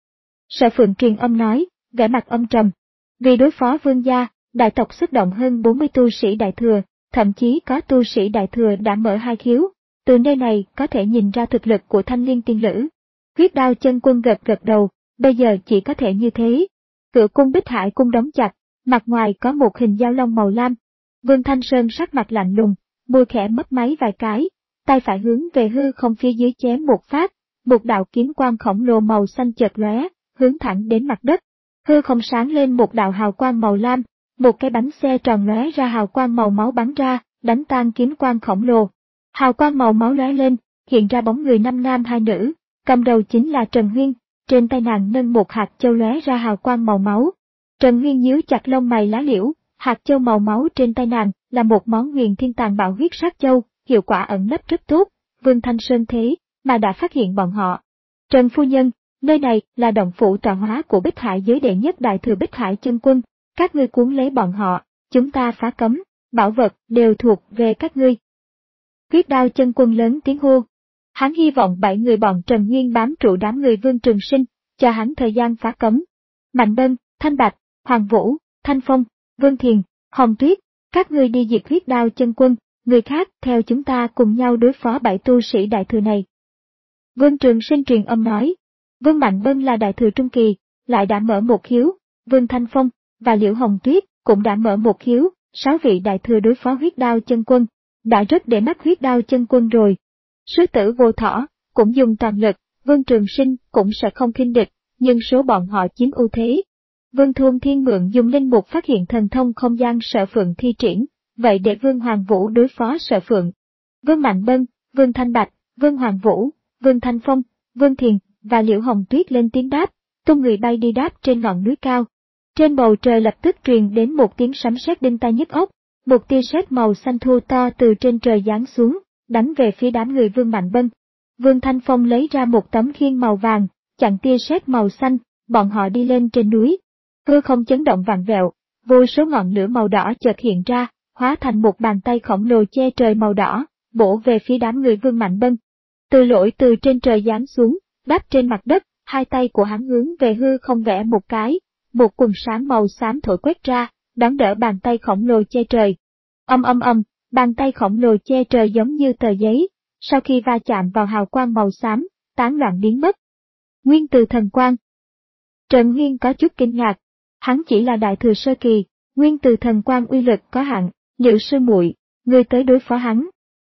Sở Phượng truyền âm nói, vẻ mặt âm trầm. Vì đối phó vương gia, đại tộc xuất động hơn bốn mươi tu sĩ đại thừa, thậm chí có tu sĩ đại thừa đã mở hai khiếu. Từ nơi này có thể nhìn ra thực lực của Thanh Liên tiên lữ. Huyết Đao Chân Quân gật gật đầu, bây giờ chỉ có thể như thế. Cửa cung Bích Hải Cung đóng chặt, mặt ngoài có một hình dao long màu lam. Vương Thanh Sơn sắc mặt lạnh lùng, môi khẽ mấp máy vài cái, tay phải hướng về hư không phía dưới chém một phát, một đạo kiếm quang khổng lồ màu xanh chợt lóe, hướng thẳng đến mặt đất. Hư không sáng lên một đạo hào quang màu lam, một cái bánh xe tròn lóe ra hào quang màu máu bắn ra, đánh tan kiếm quang khổng lồ. Hào quang màu máu lóe lên, hiện ra bóng người năm nam hai nữ, cầm đầu chính là Trần Huyên, trên tay nàng nâng một hạt châu lóe ra hào quang màu máu. Trần Huyên nhíu chặt lông mày lá liễu, hạt châu màu máu trên tay nàng là một món huyền thiên tàn bạo huyết sát châu, hiệu quả ẩn nấp rất tốt. Vương Thanh Sơn thế mà đã phát hiện bọn họ. Trần phu nhân, nơi này là động phủ tọa hóa của Bích Hải giới đệ nhất đại thừa Bích Hải Chân Quân, các ngươi cuốn lấy bọn họ, chúng ta phá cấm, bảo vật đều thuộc về các ngươi. Huyết Đao Chân Quân lớn tiếng hô. Hắn hy vọng bảy người bọn Trần Nguyên bám trụ đám người Vương Trường Sinh, cho hắn thời gian phá cấm. Mạnh Bân, Thanh Bạch, Hoàng Vũ, Thanh Phong, Vương Thiền, Hồng Tuyết, các ngươi đi diệt Huyết Đao Chân Quân, người khác theo chúng ta cùng nhau đối phó bảy tu sĩ đại thừa này. Vương Trường Sinh truyền âm nói. Vương Mạnh Bân là đại thừa trung kỳ, lại đã mở một khiếu, Vương Thanh Phong và Liễu Hồng Tuyết cũng đã mở một khiếu, sáu vị đại thừa đối phó Huyết Đao Chân Quân, đã rất để mắt Huyết Đao Chân Quân rồi. Sư tử Vô Thỏ cũng dùng toàn lực, Vương Trường Sinh cũng sẽ không khinh địch, nhưng số bọn họ chiếm ưu thế. Vương Thôn Thiên Mượn dùng linh mục phát hiện thần thông không gian Sở Phượng thi triển, vậy để Vương Hoàng Vũ đối phó Sở Phượng. Vương Mạnh Bân, Vương Thanh Bạch, Vương Hoàng Vũ, Vương Thanh Phong, Vương Thiền và Liễu Hồng Tuyết lên tiếng đáp, tung người bay đi đáp trên ngọn núi cao. Trên bầu trời lập tức truyền đến một tiếng sấm sét đinh tai nhức óc, một tia sét màu xanh thô to từ trên trời giáng xuống, đánh về phía đám người Vương Mạnh Bân. Vương Thanh Phong lấy ra một tấm khiên màu vàng, chặn tia sét màu xanh, bọn họ đi lên trên núi. Hư không chấn động vặn vẹo, vô số ngọn lửa màu đỏ chợt hiện ra, hóa thành một bàn tay khổng lồ che trời màu đỏ, bổ về phía đám người Vương Mạnh Bân. Từ lỗi từ trên trời giáng xuống, đáp trên mặt đất, hai tay của hắn hướng về hư không vẽ một cái, một quần sáng màu xám thổi quét ra, đón đỡ bàn tay khổng lồ che trời. Âm âm âm, bàn tay khổng lồ che trời giống như tờ giấy, sau khi va chạm vào hào quang màu xám, tán loạn biến mất. Nguyên từ thần quang. Trần Nguyên có chút kinh ngạc, hắn chỉ là đại thừa sơ kỳ, nguyên từ thần quang uy lực có hạn, Liệu sư muội, ngươi tới đối phó hắn.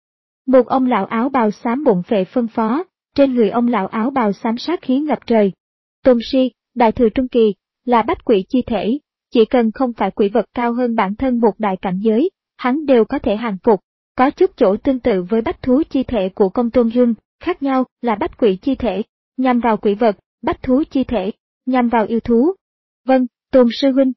Một ông lão áo bào xám bụng phệ phân phó, trên người ông lão áo bào xám sát khí ngập trời. Tôn Si, đại thừa trung kỳ, là bách quỷ chi thể, chỉ cần không phải quỷ vật cao hơn bản thân một đại cảnh giới, hắn đều có thể hàng phục. Có chút chỗ tương tự với bách thú chi thể của công tôn Dương, khác nhau là bách quỷ chi thể, nhằm vào quỷ vật, bách thú chi thể, nhằm vào yêu thú. Vâng, Tôn sư huynh.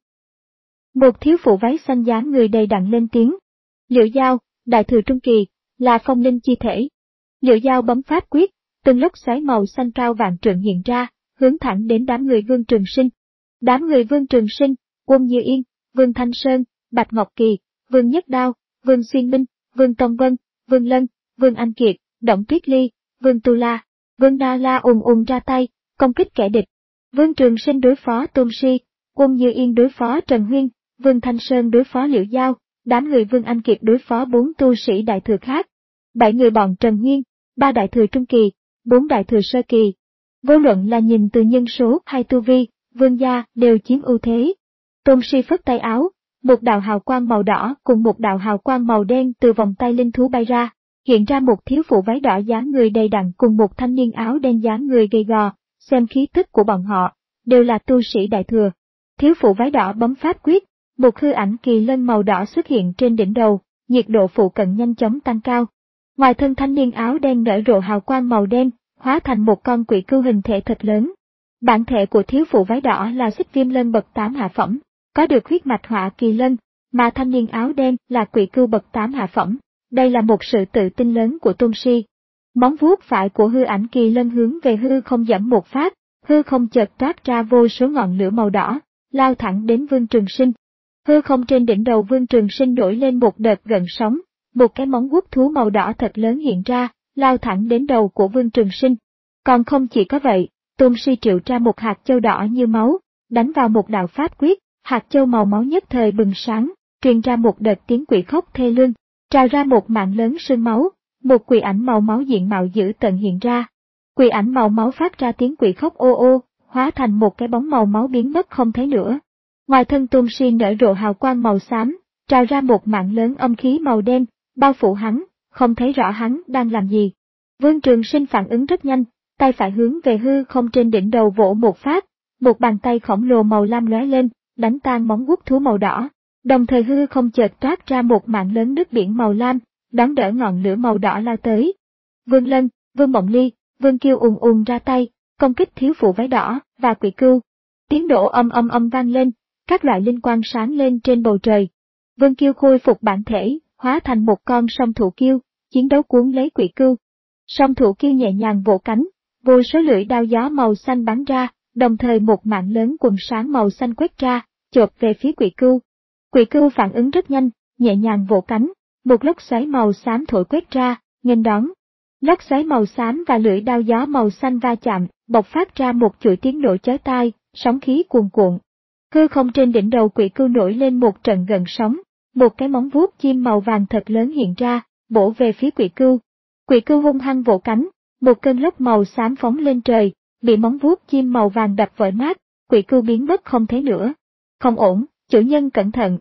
Một thiếu phụ váy xanh dáng người đầy đặn lên tiếng. Liễu Giao, đại thừa trung kỳ, là phong linh chi thể. Liễu Giao bấm pháp quyết, từng lốc xoáy màu xanh cao vạn trượng hiện ra, hướng thẳng đến đám người Vương Trường Sinh. Đám người Vương Trường Sinh, Quân Như Yên, Vương Thanh Sơn, Bạch Ngọc Kỳ, Vương Nhất Đao, Vương Xuyên Minh, Vương Tông Vân, Vương Lân, Vương Anh Kiệt, Động Tuyết Ly, Vương Tu La, Vương Na La ùn ùn ra tay, công kích kẻ địch. Vương Trường Sinh đối phó Tôn Si, Quân Như Yên đối phó Trần Huyên, Vương Thanh Sơn đối phó Liễu Giao, đám người Vương Anh Kiệt đối phó bốn tu sĩ đại thừa khác. Bảy người bọn Trần Huyên, ba đại thừa trung kỳ, bốn đại thừa sơ kỳ. Vô luận là nhìn từ nhân số hay tu vi, Vương gia đều chiếm ưu thế. Tôn Si phất tay áo, một đạo hào quang màu đỏ cùng một đạo hào quang màu đen từ vòng tay linh thú bay ra, hiện ra một thiếu phụ váy đỏ dáng người đầy đặn cùng một thanh niên áo đen dáng người gầy gò, xem khí tức của bọn họ, đều là tu sĩ đại thừa. Thiếu phụ váy đỏ bấm pháp quyết, một hư ảnh kỳ lân màu đỏ xuất hiện trên đỉnh đầu, nhiệt độ phụ cận nhanh chóng tăng cao. Ngoài thân thanh niên áo đen nở rộ hào quang màu đen, hóa thành một con quỷ cưu hình thể thật lớn. Bản thể của thiếu phụ váy đỏ là Xích Viêm Lân bậc tám hạ phẩm, có được huyết mạch hỏa kỳ lân, mà thanh niên áo đen là quỷ cưu bậc tám hạ phẩm. Đây là một sự tự tin lớn của Tôn Si. Móng vuốt phải của hư ảnh kỳ lân hướng về hư không giẫm một phát, hư không chợt toát ra vô số ngọn lửa màu đỏ, lao thẳng đến Vương Trường Sinh. Hư không trên đỉnh đầu Vương Trường Sinh nổi lên một đợt gợn sóng, một cái móng vuốt thú màu đỏ thật lớn hiện ra, lao thẳng đến đầu của Vương Trường Sinh. Còn không chỉ có vậy, Tôn Si triệu ra một hạt châu đỏ như máu, đánh vào một đạo pháp quyết, hạt châu màu máu nhất thời bừng sáng, truyền ra một đợt tiếng quỷ khóc thê lương, trào ra một mạng lớn sương máu, một quỷ ảnh màu máu diện mạo dữ tợn hiện ra. Quỷ ảnh màu máu phát ra tiếng quỷ khóc ô ô, hóa thành một cái bóng màu máu biến mất không thấy nữa. Ngoài thân Tôn Si nở rộ hào quang màu xám, trào ra một mạng lớn âm khí màu đen, bao phủ hắn, không thấy rõ hắn đang làm gì. Vương Trường Sinh phản ứng rất nhanh, tay phải hướng về hư không trên đỉnh đầu vỗ một phát, một bàn tay khổng lồ màu lam lóe lên, đánh tan móng vuốt thú màu đỏ. Đồng thời hư không chợt toát ra một mạng lớn nước biển màu lam, đón đỡ ngọn lửa màu đỏ lao tới. Vương Lân, Vương Mộng Ly, Vương Kiêu ùn ùn ra tay, công kích thiếu phụ váy đỏ và quỷ cưu. Tiếng nổ âm âm âm vang lên, các loại linh quang sáng lên trên bầu trời. Vương Kiêu khôi phục bản thể, hóa thành một con song thủ kiêu, chiến đấu cuốn lấy quỷ cưu. Song thủ kiêu nhẹ nhàng vỗ cánh, vô số lưỡi đao gió màu xanh bắn ra, đồng thời một mạng lớn quần sáng màu xanh quét ra, chộp về phía quỷ cưu. Quỷ cưu phản ứng rất nhanh, nhẹ nhàng vỗ cánh, một lốc xoáy màu xám thổi quét ra, nghênh đón. Lốc xoáy màu xám và lưỡi đao gió màu xanh va chạm, bộc phát ra một chuỗi tiếng nổ chói tai, sóng khí cuồn cuộn. Hư không trên đỉnh đầu quỷ cưu nổi lên một trận gợn sóng, một cái móng vuốt chim màu vàng thật lớn hiện ra, bổ về phía quỷ cưu. Quỷ cưu hung hăng vỗ cánh, một cơn lốc màu xám phóng lên trời, bị móng vuốt chim màu vàng đập vỡ nát, quỷ cưu biến mất không thấy nữa. Không ổn, chủ nhân cẩn thận.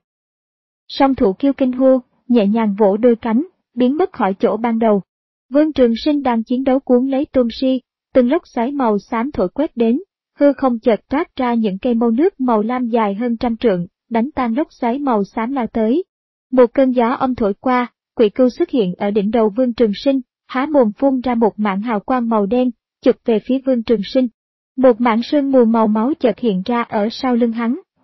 Song thủ kiêu kinh hô, nhẹ nhàng vỗ đôi cánh, biến mất khỏi chỗ ban đầu. Vương Trường Sinh đang chiến đấu cuốn lấy Tôn Si, từng lốc xoáy màu xám thổi quét đến, hư không chợt toát ra những cây mâu nước màu lam dài hơn trăm trượng, đánh tan lốc xoáy màu xám lao tới. Một cơn gió âm thổi qua, quỷ cưu xuất hiện ở đỉnh đầu Vương Trường Sinh, há mồm phun ra một mảng hào quang màu đen, chụp về phía Vương Trường Sinh. Một mảng sương mù màu máu chợt hiện ra ở sau lưng hắn,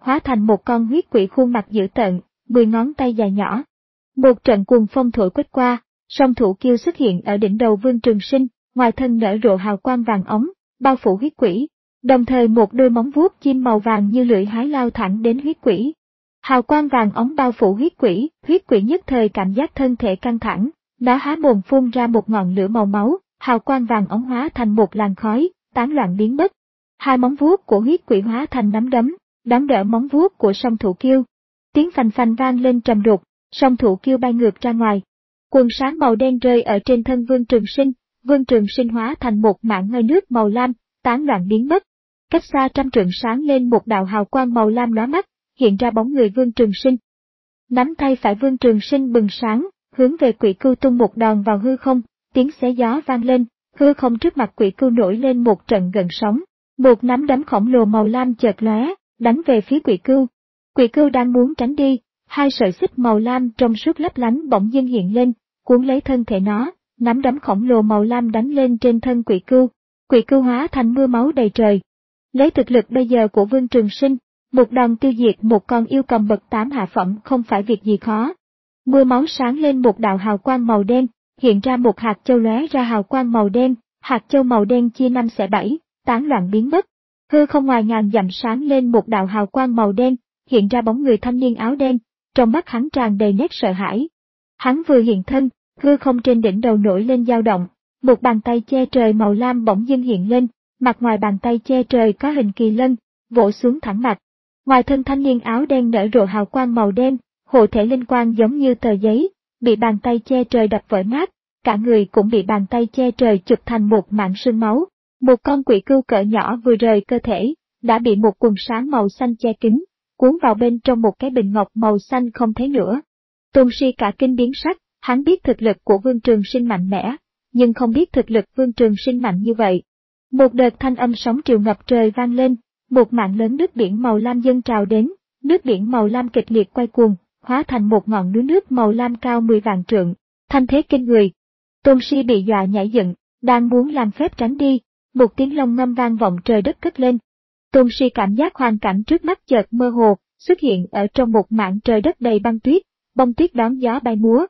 hóa thành một con huyết quỷ khuôn mặt dữ tợn, mười ngón tay dài nhỏ. Một trận cuồng phong thổi quét qua, song thủ kiêu xuất hiện ở đỉnh đầu Vương Trường Sinh, ngoài thân nở rộ hào quang vàng ống, bao phủ huyết quỷ, đồng thời một đôi móng vuốt chim màu vàng như lưỡi hái lao thẳng đến huyết quỷ. Hào quang vàng ống bao phủ huyết quỷ, huyết quỷ nhất thời cảm giác thân thể căng thẳng, nó há mồm phun ra một ngọn lửa màu máu, hào quang vàng ống hóa thành một làn khói, tán loạn biến mất. Hai móng vuốt của huyết quỷ hóa thành nắm đấm, đón đỡ móng vuốt của song thủ kiêu. Tiếng phành phành vang lên trầm đục, song thủ kiêu bay ngược ra ngoài. Quần sáng màu đen rơi ở trên thân Vương Trường Sinh, Vương Trường Sinh hóa thành một mảng hơi nước màu lam, tán loạn biến mất. Cách xa trăm trượng sáng lên một đạo hào quang màu lam lóa mắt, hiện ra bóng người Vương Trường Sinh. Nắm tay phải Vương Trường Sinh bừng sáng, hướng về quỷ cưu tung một đòn vào hư không, tiếng xé gió vang lên, hư không trước mặt quỷ cưu nổi lên một trận gợn sóng. Một nắm đấm khổng lồ màu lam chợt lóe, đánh về phía quỷ cưu. Quỷ cưu đang muốn tránh đi, hai sợi xích màu lam trong suốt lấp lánh bỗng dưng hiện lên, cuốn lấy thân thể nó, nắm đấm khổng lồ màu lam đánh lên trên thân quỷ cưu. Quỷ cưu hóa thành mưa máu đầy trời. Lấy thực lực bây giờ của Vương Trường Sinh, một đòn tiêu diệt một con yêu cầm bậc tám hạ phẩm không phải việc gì khó. Mưa máu sáng lên một đạo hào quang màu đen, hiện ra một hạt châu lóe ra hào quang màu đen, hạt châu màu đen chia năm xẻ bảy, tán loạn biến mất. Hư không ngoài ngàn dặm sáng lên một đạo hào quang màu đen, hiện ra bóng người thanh niên áo đen, trong mắt hắn tràn đầy nét sợ hãi. Hắn vừa hiện thân, hư không trên đỉnh đầu nổi lên dao động, một bàn tay che trời màu lam bỗng dưng hiện lên, mặt ngoài bàn tay che trời có hình kỳ lân, vỗ xuống thẳng mặt. Ngoài thân thanh niên áo đen nở rộ hào quang màu đen, hộ thể linh quang giống như tờ giấy, bị bàn tay che trời đập vỡ nát, cả người cũng bị bàn tay che trời chụp thành một mảng sương máu. Một con quỷ cưu cỡ nhỏ vừa rời cơ thể, đã bị một quần sáng màu xanh che kín, cuốn vào bên trong một cái bình ngọc màu xanh không thấy nữa. Tôn Si cả kinh biến sắc, hắn biết thực lực của Vương Trường Sinh mạnh mẽ, nhưng không biết thực lực Vương Trường Sinh mạnh như vậy. Một đợt thanh âm sóng triều ngập trời vang lên, một mảng lớn nước biển màu lam dâng trào đến, nước biển màu lam kịch liệt quay cuồng, hóa thành một ngọn núi nước màu lam cao mười vạn trượng, thanh thế kinh người. Tôn Si bị dọa nhảy dựng, đang muốn làm phép tránh đi, một tiếng long ngâm vang vọng trời đất cất lên. Tôn Si cảm giác hoàn cảnh trước mắt chợt mơ hồ, xuất hiện ở trong một mảng trời đất đầy băng tuyết, bông tuyết đón gió bay múa.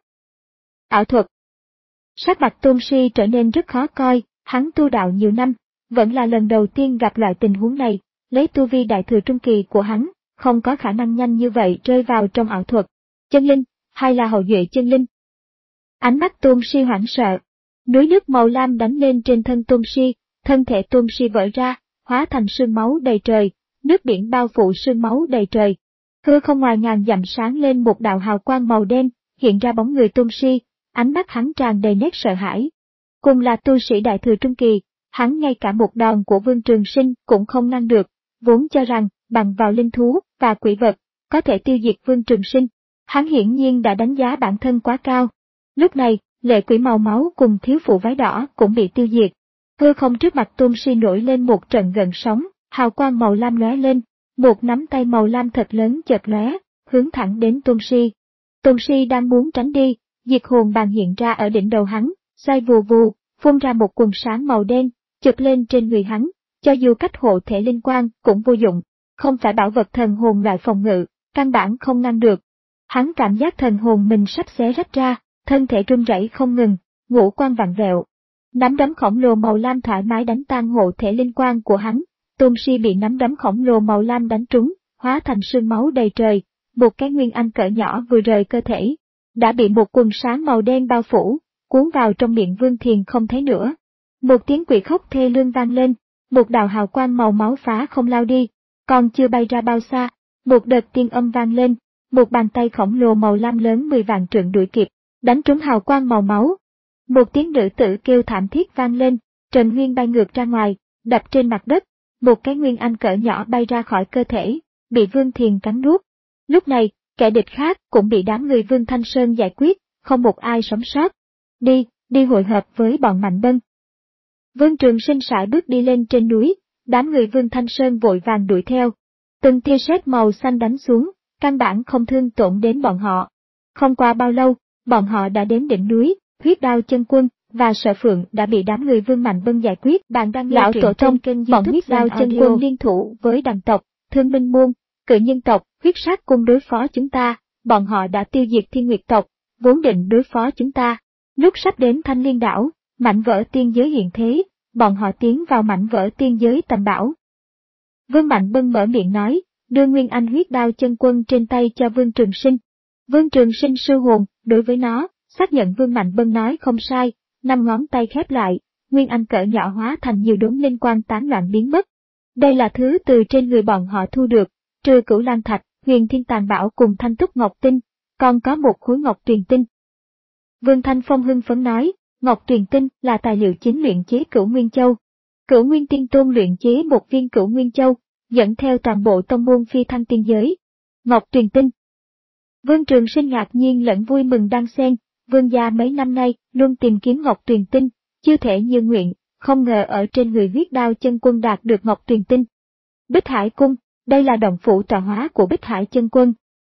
Ảo thuật. Sắc mặt Tôn Si trở nên rất khó coi, hắn tu đạo nhiều năm, vẫn là lần đầu tiên gặp loại tình huống này, lấy tu vi đại thừa trung kỳ của hắn, không có khả năng nhanh như vậy rơi vào trong ảo thuật. Chân linh, hay là hậu duệ chân linh? Ánh mắt Tôn Si hoảng sợ, núi nước màu lam đánh lên trên thân Tôn Si, thân thể Tôn Si vỡ ra, hóa thành sương máu đầy trời, nước biển bao phủ sương máu đầy trời. Hư không ngoài ngàn dặm sáng lên một đạo hào quang màu đen, hiện ra bóng người Tôn Si, ánh mắt hắn tràn đầy nét sợ hãi. Cùng là tu sĩ đại thừa trung kỳ, hắn ngay cả một đòn của Vương Trường Sinh cũng không ngăn được, vốn cho rằng bằng vào linh thú và quỷ vật có thể tiêu diệt Vương Trường Sinh. Hắn hiển nhiên đã đánh giá bản thân quá cao. Lúc này, lệ quỷ màu máu cùng thiếu phụ váy đỏ cũng bị tiêu diệt. Hư không trước mặt Tôn Si nổi lên một trận gợn sóng, hào quang màu lam lóe lên, một nắm tay màu lam thật lớn chợt lóe, hướng thẳng đến Tôn Si. Tôn Si đang muốn tránh đi, diệt hồn bàn hiện ra ở đỉnh đầu hắn, xoay vù vù, phun ra một quần sáng màu đen, chụp lên trên người hắn, cho dù cách hộ thể linh quang cũng vô dụng, không phải bảo vật thần hồn loại phòng ngự, căn bản không ngăn được. Hắn cảm giác thần hồn mình sắp xé rách ra, thân thể run rẩy không ngừng, ngũ quan vặn vẹo. Nắm đấm khổng lồ màu lam thoải mái đánh tan hộ thể linh quang của hắn, Tôn Si bị nắm đấm khổng lồ màu lam đánh trúng, hóa thành sương máu đầy trời, một cái nguyên anh cỡ nhỏ vừa rời cơ thể, đã bị một quần sáng màu đen bao phủ, cuốn vào trong miệng Vương Thiền không thấy nữa. Một tiếng quỷ khóc thê lương vang lên, một đạo hào quang màu máu phá không lao đi, còn chưa bay ra bao xa, một đợt tiên âm vang lên, một bàn tay khổng lồ màu lam lớn mười vạn trượng đuổi kịp, đánh trúng hào quang màu máu. Một tiếng nữ tử kêu thảm thiết vang lên, Trần Huyên bay ngược ra ngoài, đập trên mặt đất, một cái nguyên anh cỡ nhỏ bay ra khỏi cơ thể, bị Vương Thiền cắn nuốt. Lúc này, kẻ địch khác cũng bị đám người Vương Thanh Sơn giải quyết, không một ai sống sót. Đi, đi hội hợp với bọn Mạnh Bân. Vương Trường Sinh sải bước đi lên trên núi, đám người Vương Thanh Sơn vội vàng đuổi theo. Từng tia sét màu xanh đánh xuống, căn bản không thương tổn đến bọn họ. Không qua bao lâu, bọn họ đã đến đỉnh núi, Huyết Đao Chân Quân và Sở Phượng đã bị đám người Vương Mạnh Bân giải quyết. Bạn đang lão tổ tông, bọn Huyết Đao Chân Quân liên thủ với đằng tộc Thương Minh Môn, cự nhân tộc, huyết sát cung đối phó chúng ta, bọn họ đã tiêu diệt Thiên Nguyệt tộc, vốn định đối phó chúng ta. Lúc sắp đến Thanh Liên đảo, mảnh vỡ tiên giới hiện thế, bọn họ tiến vào mảnh vỡ tiên giới tầm bảo. Vương Mạnh Bân mở miệng nói, đưa Nguyên Anh huyết đao chân quân trên tay cho Vương Trường Sinh. Vương Trường Sinh sư hồn, đối với nó, xác nhận Vương Mạnh Bân nói không sai, năm ngón tay khép lại, Nguyên Anh cỡ nhỏ hóa thành nhiều đốm linh quang tán loạn biến mất. Đây là thứ từ trên người bọn họ thu được, trừ Cửu Lan Thạch, Huyền Thiên Tàn Bảo cùng Thanh Túc Ngọc Tinh, còn có một khối Ngọc Tuyền Tinh. Vương Thanh Phong hưng phấn nói, Ngọc Tuyền Tinh là tài liệu chính luyện chế Cửu Nguyên Châu. Cửu Nguyên Tiên Tôn luyện chế một viên Cửu Nguyên Châu, dẫn theo toàn bộ tông môn phi thăng tiên giới. Ngọc Tuyền Tinh. Vương Trường Sinh ngạc nhiên lẫn vui mừng đan xen, Vương gia mấy năm nay luôn tìm kiếm Ngọc Tuyền Tinh, chưa thể như nguyện, không ngờ ở trên người huyết đao chân quân đạt được Ngọc Tuyền Tinh. Bích Hải Cung, đây là động phủ tọa hóa của Bích Hải chân quân.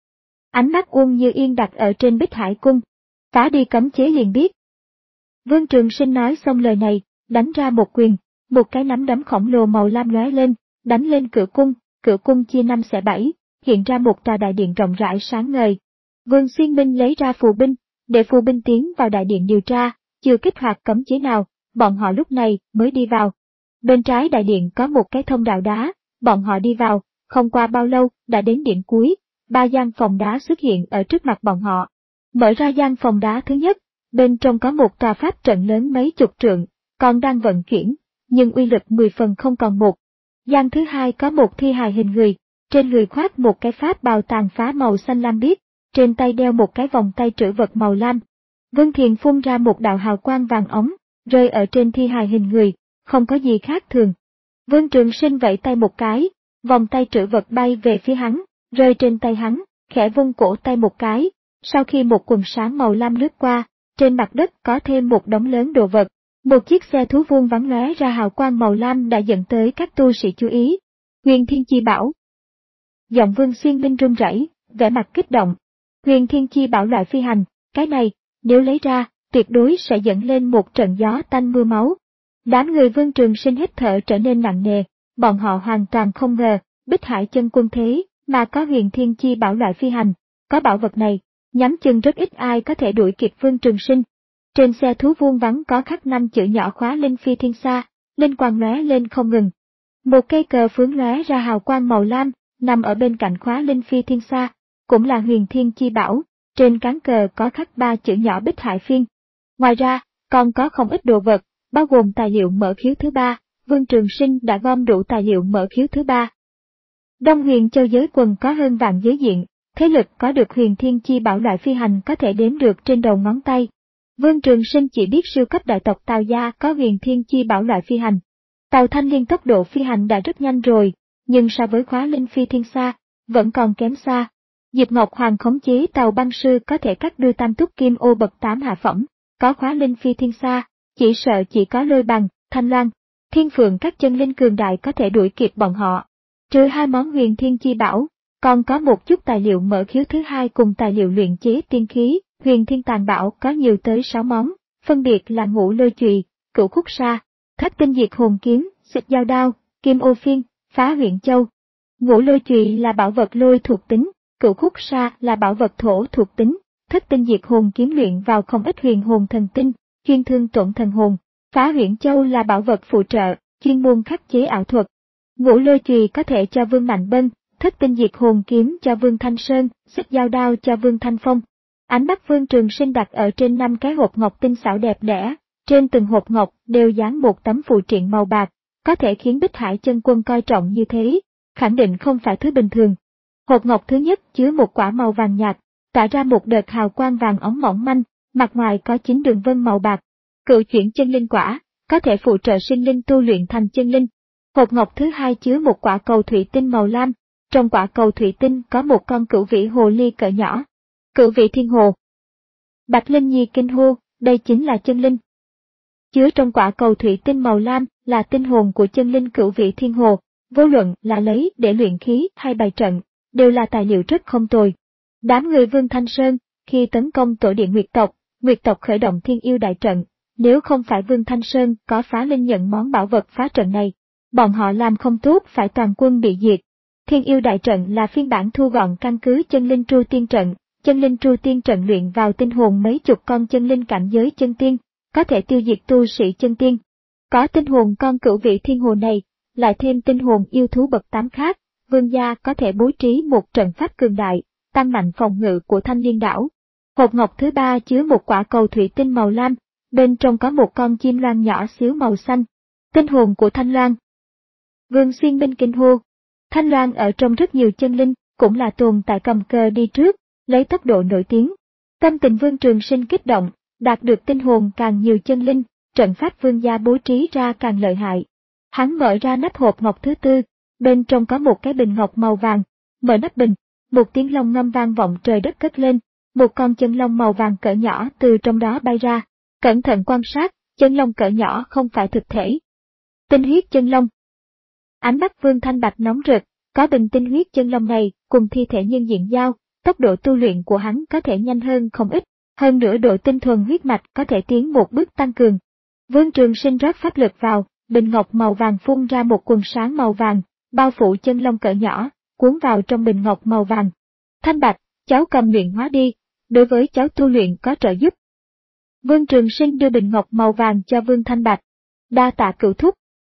Ánh mắt Uông Như Yên đặt ở trên Bích Hải Cung, phá đi cấm chế liền biết. Vương Trường Sinh nói xong lời này, đánh ra một quyền, một cái nắm đấm khổng lồ màu lam lóe lên, đánh lên cửa cung, cửa cung chia năm xẻ bảy, hiện ra một tòa đại điện rộng rãi sáng ngời. Vương Xuyên Minh lấy ra phù binh, để phù binh tiến vào đại điện điều tra, chưa kích hoạt cấm chế nào, bọn họ lúc này mới đi vào. Bên trái đại điện có một cái thông đạo đá, bọn họ đi vào, không qua bao lâu đã đến điện cuối, ba gian phòng đá xuất hiện ở trước mặt bọn họ. Mở ra gian phòng đá thứ nhất, bên trong có một tòa pháp trận lớn mấy chục trượng, còn đang vận chuyển, nhưng uy lực mười phần không còn một. Gian thứ hai có một thi hài hình người, trên người khoác một cái pháp bào tàn phá màu xanh lam biếc, trên tay đeo một cái vòng tay trữ vật màu lam. Vân Thiền phun ra một đạo hào quang vàng ống, rơi ở trên thi hài hình người, không có gì khác thường. Vương Trường Sinh vẫy tay một cái, vòng tay trữ vật bay về phía hắn, rơi trên tay hắn, khẽ vung cổ tay một cái, sau khi một quần sáng màu lam lướt qua, trên mặt đất có thêm một đống lớn đồ vật. Một chiếc xe thú vuông vắn lóe ra hào quang màu lam đã dẫn tới các tu sĩ chú ý. Huyền Thiên Chi Bảo. Giọng Vương Xuyên Minh run rẩy, vẻ mặt kích động. Huyền Thiên Chi Bảo loại phi hành, cái này, nếu lấy ra, tuyệt đối sẽ dẫn lên một trận gió tanh mưa máu. Đám người Vương Trường Sinh hít thở trở nên nặng nề, bọn họ hoàn toàn không ngờ, Bích Hải chân quân thế, mà có Huyền Thiên Chi Bảo loại phi hành, có bảo vật này, nhắm chừng rất ít ai có thể đuổi kịp Vương Trường Sinh. Trên xe thú vuông vắn có khắc năm chữ nhỏ khóa Linh Phi Thiên Sa, linh quang lóe lên không ngừng. Một cây cờ phướng lóe ra hào quang màu lam, nằm ở bên cạnh khóa Linh Phi Thiên Sa, cũng là Huyền Thiên Chi Bảo, trên cán cờ có khắc ba chữ nhỏ Bích Hải Phiên. Ngoài ra, còn có không ít đồ vật, bao gồm tài liệu mở khiếu thứ ba, Vương Trường Sinh đã gom đủ tài liệu mở khiếu thứ ba. Đông Huyền Châu giới quần có hơn vạn giới diện, thế lực có được Huyền Thiên Chi Bảo loại phi hành có thể đếm được trên đầu ngón tay. Vương Trường Sinh chỉ biết siêu cấp đại tộc Tào gia có Huyền Thiên Chi Bảo loại phi hành. Tào Thanh Liên tốc độ phi hành đã rất nhanh rồi, nhưng so với khóa Linh Phi Thiên Sa, vẫn còn kém xa. Diệp Ngọc Hoàng khống chế tàu băng sư có thể cắt đưa tam túc kim ô bậc tám hạ phẩm, có khóa Linh Phi Thiên Sa, chỉ sợ chỉ có Lôi Bằng, Thanh Loan, Thiên Phượng các chân linh cường đại có thể đuổi kịp bọn họ. Trừ hai món Huyền Thiên Chi Bảo, còn có một chút tài liệu mở khiếu thứ hai cùng tài liệu luyện chế tiên khí. Huyền Thiên Tàn Bảo có nhiều tới sáu món, phân biệt là Ngũ Lôi Chùy, Cửu Khúc Sa, Thất Tinh Diệt Hồn Kiếm, Xích Dao Đao, Kim Ô Phiên, Phá Huyện Châu. Ngũ Lôi Chùy là bảo vật lôi thuộc tính, Cửu Khúc Sa là bảo vật thổ thuộc tính, Thất Tinh Diệt Hồn Kiếm luyện vào không ít huyền hồn thần tinh, chuyên thương tổn thần hồn, Phá Huyện Châu là bảo vật phụ trợ, chuyên môn khắc chế ảo thuật. Ngũ Lôi Chùy có thể cho Vương Mạnh Bân, Thất Tinh Diệt Hồn Kiếm cho Vương Thanh Sơn, Xích Dao Đao cho Vương Thanh Phong. Ánh mắt Vương Trường Sinh đặt ở trên năm cái hộp ngọc tinh xảo đẹp đẽ, trên từng hộp ngọc đều dán một tấm phù triện màu bạc, có thể khiến Bích Hải chân quân coi trọng như thế, khẳng định không phải thứ bình thường. Hộp ngọc thứ nhất chứa một quả màu vàng nhạt, tỏa ra một đợt hào quang vàng óng mỏng manh, mặt ngoài có chín đường vân màu bạc. Cựu chuyển chân linh quả, có thể phụ trợ sinh linh tu luyện thành chân linh. Hộp ngọc thứ hai chứa một quả cầu thủy tinh màu lam, trong quả cầu thủy tinh có một con cửu vĩ hồ ly cỡ nhỏ. Cửu vị thiên hồ. Bạch Linh Nhi kinh hô, đây chính là chân linh. Chứa trong quả cầu thủy tinh màu lam là tinh hồn của chân linh cửu vị thiên hồ, vô luận là lấy để luyện khí hay bày trận, đều là tài liệu rất không tồi. Đám người Vương Thanh Sơn, khi tấn công tổ địa Nguyệt tộc, Nguyệt tộc khởi động thiên yêu đại trận, nếu không phải Vương Thanh Sơn có phá linh nhận món bảo vật phá trận này, bọn họ làm không tốt phải toàn quân bị diệt. Thiên Yêu Đại Trận là phiên bản thu gọn căn cứ chân linh Tru Tiên Trận. Chân linh Tru Tiên Trận luyện vào tinh hồn mấy chục con chân linh cảnh giới chân tiên, có thể tiêu diệt tu sĩ chân tiên. Có tinh hồn con cửu vị thiên hồ này, lại thêm tinh hồn yêu thú bậc tám khác, vương gia có thể bố trí một trận pháp cường đại, tăng mạnh phòng ngự của Thanh Liên đảo. Hộp ngọc thứ ba chứa một quả cầu thủy tinh màu lam, bên trong có một con chim loan nhỏ xíu màu xanh. Tinh hồn của Thanh Loan. Vương Xuyên Minh kinh hô. Thanh Loan ở trong rất nhiều chân linh, cũng là tồn tại cầm cờ đi trước, lấy tốc độ nổi tiếng. Tâm tình Vương Trường Sinh kích động, đạt được tinh hồn càng nhiều chân linh, trận pháp vương gia bố trí ra càng lợi hại. Hắn mở ra nắp hộp ngọc thứ tư, bên trong có một cái bình ngọc màu vàng. Mở nắp bình, một tiếng long ngâm vang vọng trời đất cất lên, một con chân long màu vàng cỡ nhỏ từ trong đó bay ra. Cẩn thận quan sát, chân long cỡ nhỏ không phải thực thể. Tinh huyết chân long. Ánh mắt Vương Thanh Bạch nóng rực, có bình tinh huyết chân long này cùng thi thể nhân diện giao, tốc độ tu luyện của hắn có thể nhanh hơn không ít, hơn nữa độ tinh thuần huyết mạch có thể tiến một bước tăng cường. Vương Trường Sinh rót pháp lực vào, bình ngọc màu vàng phun ra một quần sáng màu vàng, bao phủ chân long cỡ nhỏ, cuốn vào trong bình ngọc màu vàng. Thanh Bạch, cháu cầm luyện hóa đi, đối với cháu tu luyện có trợ giúp. Vương Trường Sinh đưa bình ngọc màu vàng cho Vương Thanh Bạch. Đa tạ cửu thúc.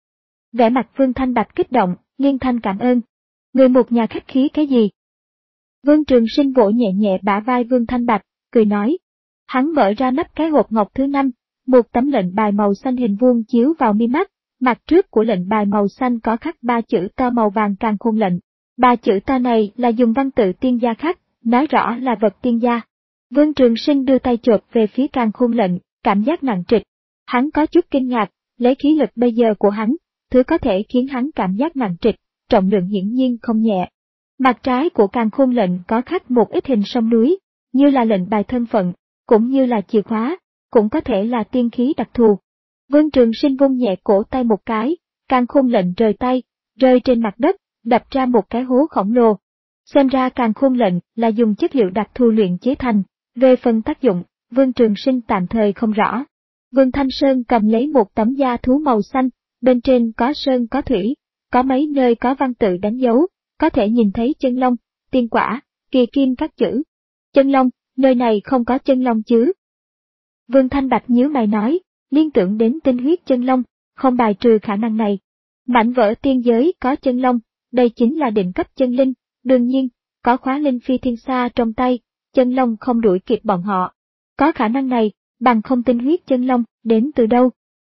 Vẻ mặt Vương Thanh Bạch kích động, liên thanh cảm ơn. Người một nhà khách khí cái gì? Vương Trường Sinh vỗ nhẹ nhẹ bả vai Vương Thanh Bạch, cười nói. Hắn mở ra nắp cái hộp ngọc thứ năm, một tấm lệnh bài màu xanh hình vuông chiếu vào mi mắt, mặt trước của lệnh bài màu xanh có khắc ba chữ to màu vàng Càn Khôn lệnh. Ba chữ to này là dùng văn tự tiên gia khắc, nói rõ là vật tiên gia. Vương Trường Sinh đưa tay chộp về phía Càn Khôn lệnh, cảm giác nặng trịch. Hắn có chút kinh ngạc, lấy khí lực bây giờ của hắn, thứ có thể khiến hắn cảm giác nặng trịch, trọng lượng hiển nhiên không nhẹ. Mặt trái của Càn Khôn lệnh có khắc một ít hình sông núi, như là lệnh bài thân phận, cũng như là chìa khóa, cũng có thể là tiên khí đặc thù. Vương Trường Sinh vung nhẹ cổ tay một cái, Càn Khôn lệnh rời tay, rơi trên mặt đất, đập ra một cái hố khổng lồ. Xem ra Càn Khôn lệnh là dùng chất liệu đặc thù luyện chế thành, về phần tác dụng, Vương Trường Sinh tạm thời không rõ. Vương Thanh Sơn cầm lấy một tấm da thú màu xanh, bên trên có sơn có thủy, có mấy nơi có văn tự đánh dấu, có thể nhìn thấy chân long, tiên quả, kỳ kim các chữ. Chân long, nơi này không có chân long chứ? Vương Thanh Bạch nhíu mày nói, liên tưởng đến tinh huyết chân long, không bài trừ khả năng này. Mảnh vỡ tiên giới có chân long, đây chính là định cấp chân linh, đương nhiên, có khóa linh phi thiên sa trong tay, chân long không đuổi kịp bọn họ. Có khả năng này, bằng không tinh huyết chân long, đến từ đâu?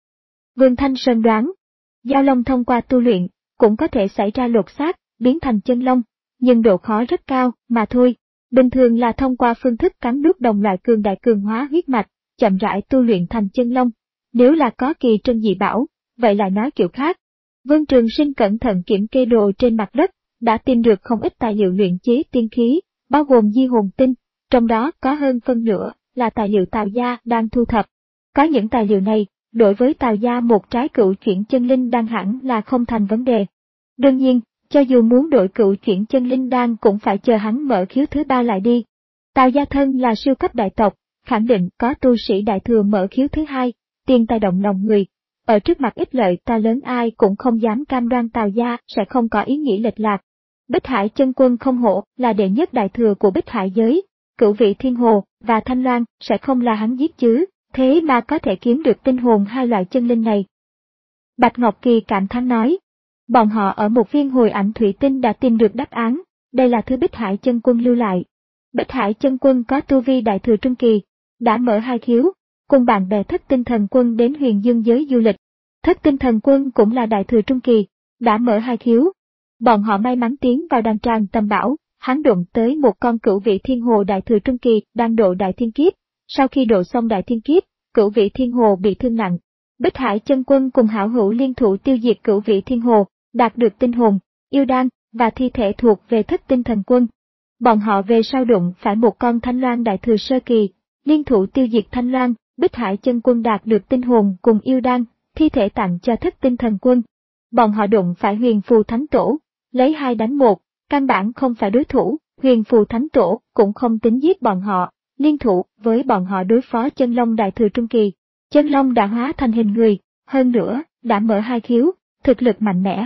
Vương Thanh Sơn đoán, giao long thông qua tu luyện, cũng có thể xảy ra lột xác, biến thành chân long, nhưng độ khó rất cao, mà thôi. Bình thường là thông qua phương thức cắn nuốt đồng loại cường đại cường hóa huyết mạch, chậm rãi tu luyện thành chân long. Nếu là có kỳ trân dị bảo, vậy lại nói kiểu khác. Vương Trường Sinh cẩn thận kiểm kê đồ trên mặt đất, đã tìm được không ít tài liệu luyện chế tiên khí, bao gồm di hồn tinh, trong đó có hơn phân nửa là tài liệu Tào gia đang thu thập. Có những tài liệu này, đối với Tào gia một trái cựu chuyển chân linh đan hẳn là không thành vấn đề. Đương nhiên, cho dù muốn đổi cựu chuyển chân linh đan cũng phải chờ hắn mở khiếu thứ ba lại đi. Tào gia thân là siêu cấp đại tộc, khẳng định có tu sĩ đại thừa mở khiếu thứ hai, tiền tài động lòng người. Ở trước mặt ích lợi to lớn ai cũng không dám cam đoan Tào gia sẽ không có ý nghĩ lệch lạc. Bích Hải chân quân không hổ là đệ nhất đại thừa của Bích Hải giới, cửu vị thiên hồ và Thanh Loan sẽ không là hắn giết chứ, thế mà có thể kiếm được tinh hồn hai loại chân linh này. Bạch Ngọc Kỳ cảm thán nói, bọn họ ở một viên hồi ảnh thủy tinh đã tìm được đáp án, đây là thứ Bích Hải chân quân lưu lại. Bích Hải chân quân có tu vi đại thừa trung kỳ, đã mở hai khiếu, cùng bạn bè Thất Tinh Thần Quân đến Huyền Dương giới du lịch. Thất Tinh Thần Quân cũng là đại thừa trung kỳ, đã mở hai khiếu. Bọn họ may mắn tiến vào đàn tràng tầm bảo, hắn đụng tới một con cửu vị thiên hồ đại thừa trung kỳ đang độ đại thiên kiếp. Sau khi độ xong đại thiên kiếp, cửu vị thiên hồ bị thương nặng. Bích Hải chân quân cùng hảo hữu liên thủ tiêu diệt cửu vị thiên hồ, đạt được tinh hồn, yêu đan và thi thể thuộc về Thất Tinh Thần Quân. Bọn họ về sau đụng phải một con Thanh Loan đại thừa sơ kỳ, liên thủ tiêu diệt Thanh Loan. Bích Hải chân quân đạt được tinh hồn cùng yêu đan, thi thể tặng cho Thất Tinh Thần Quân. Bọn họ đụng phải Huyền Phù Thánh Tổ, lấy hai đánh một, căn bản không phải đối thủ, Huyền Phù Thánh Tổ cũng không tính giết bọn họ, liên thủ với bọn họ đối phó chân long đại thừa trung kỳ. Chân long đã hóa thành hình người, hơn nữa, đã mở hai khiếu, thực lực mạnh mẽ.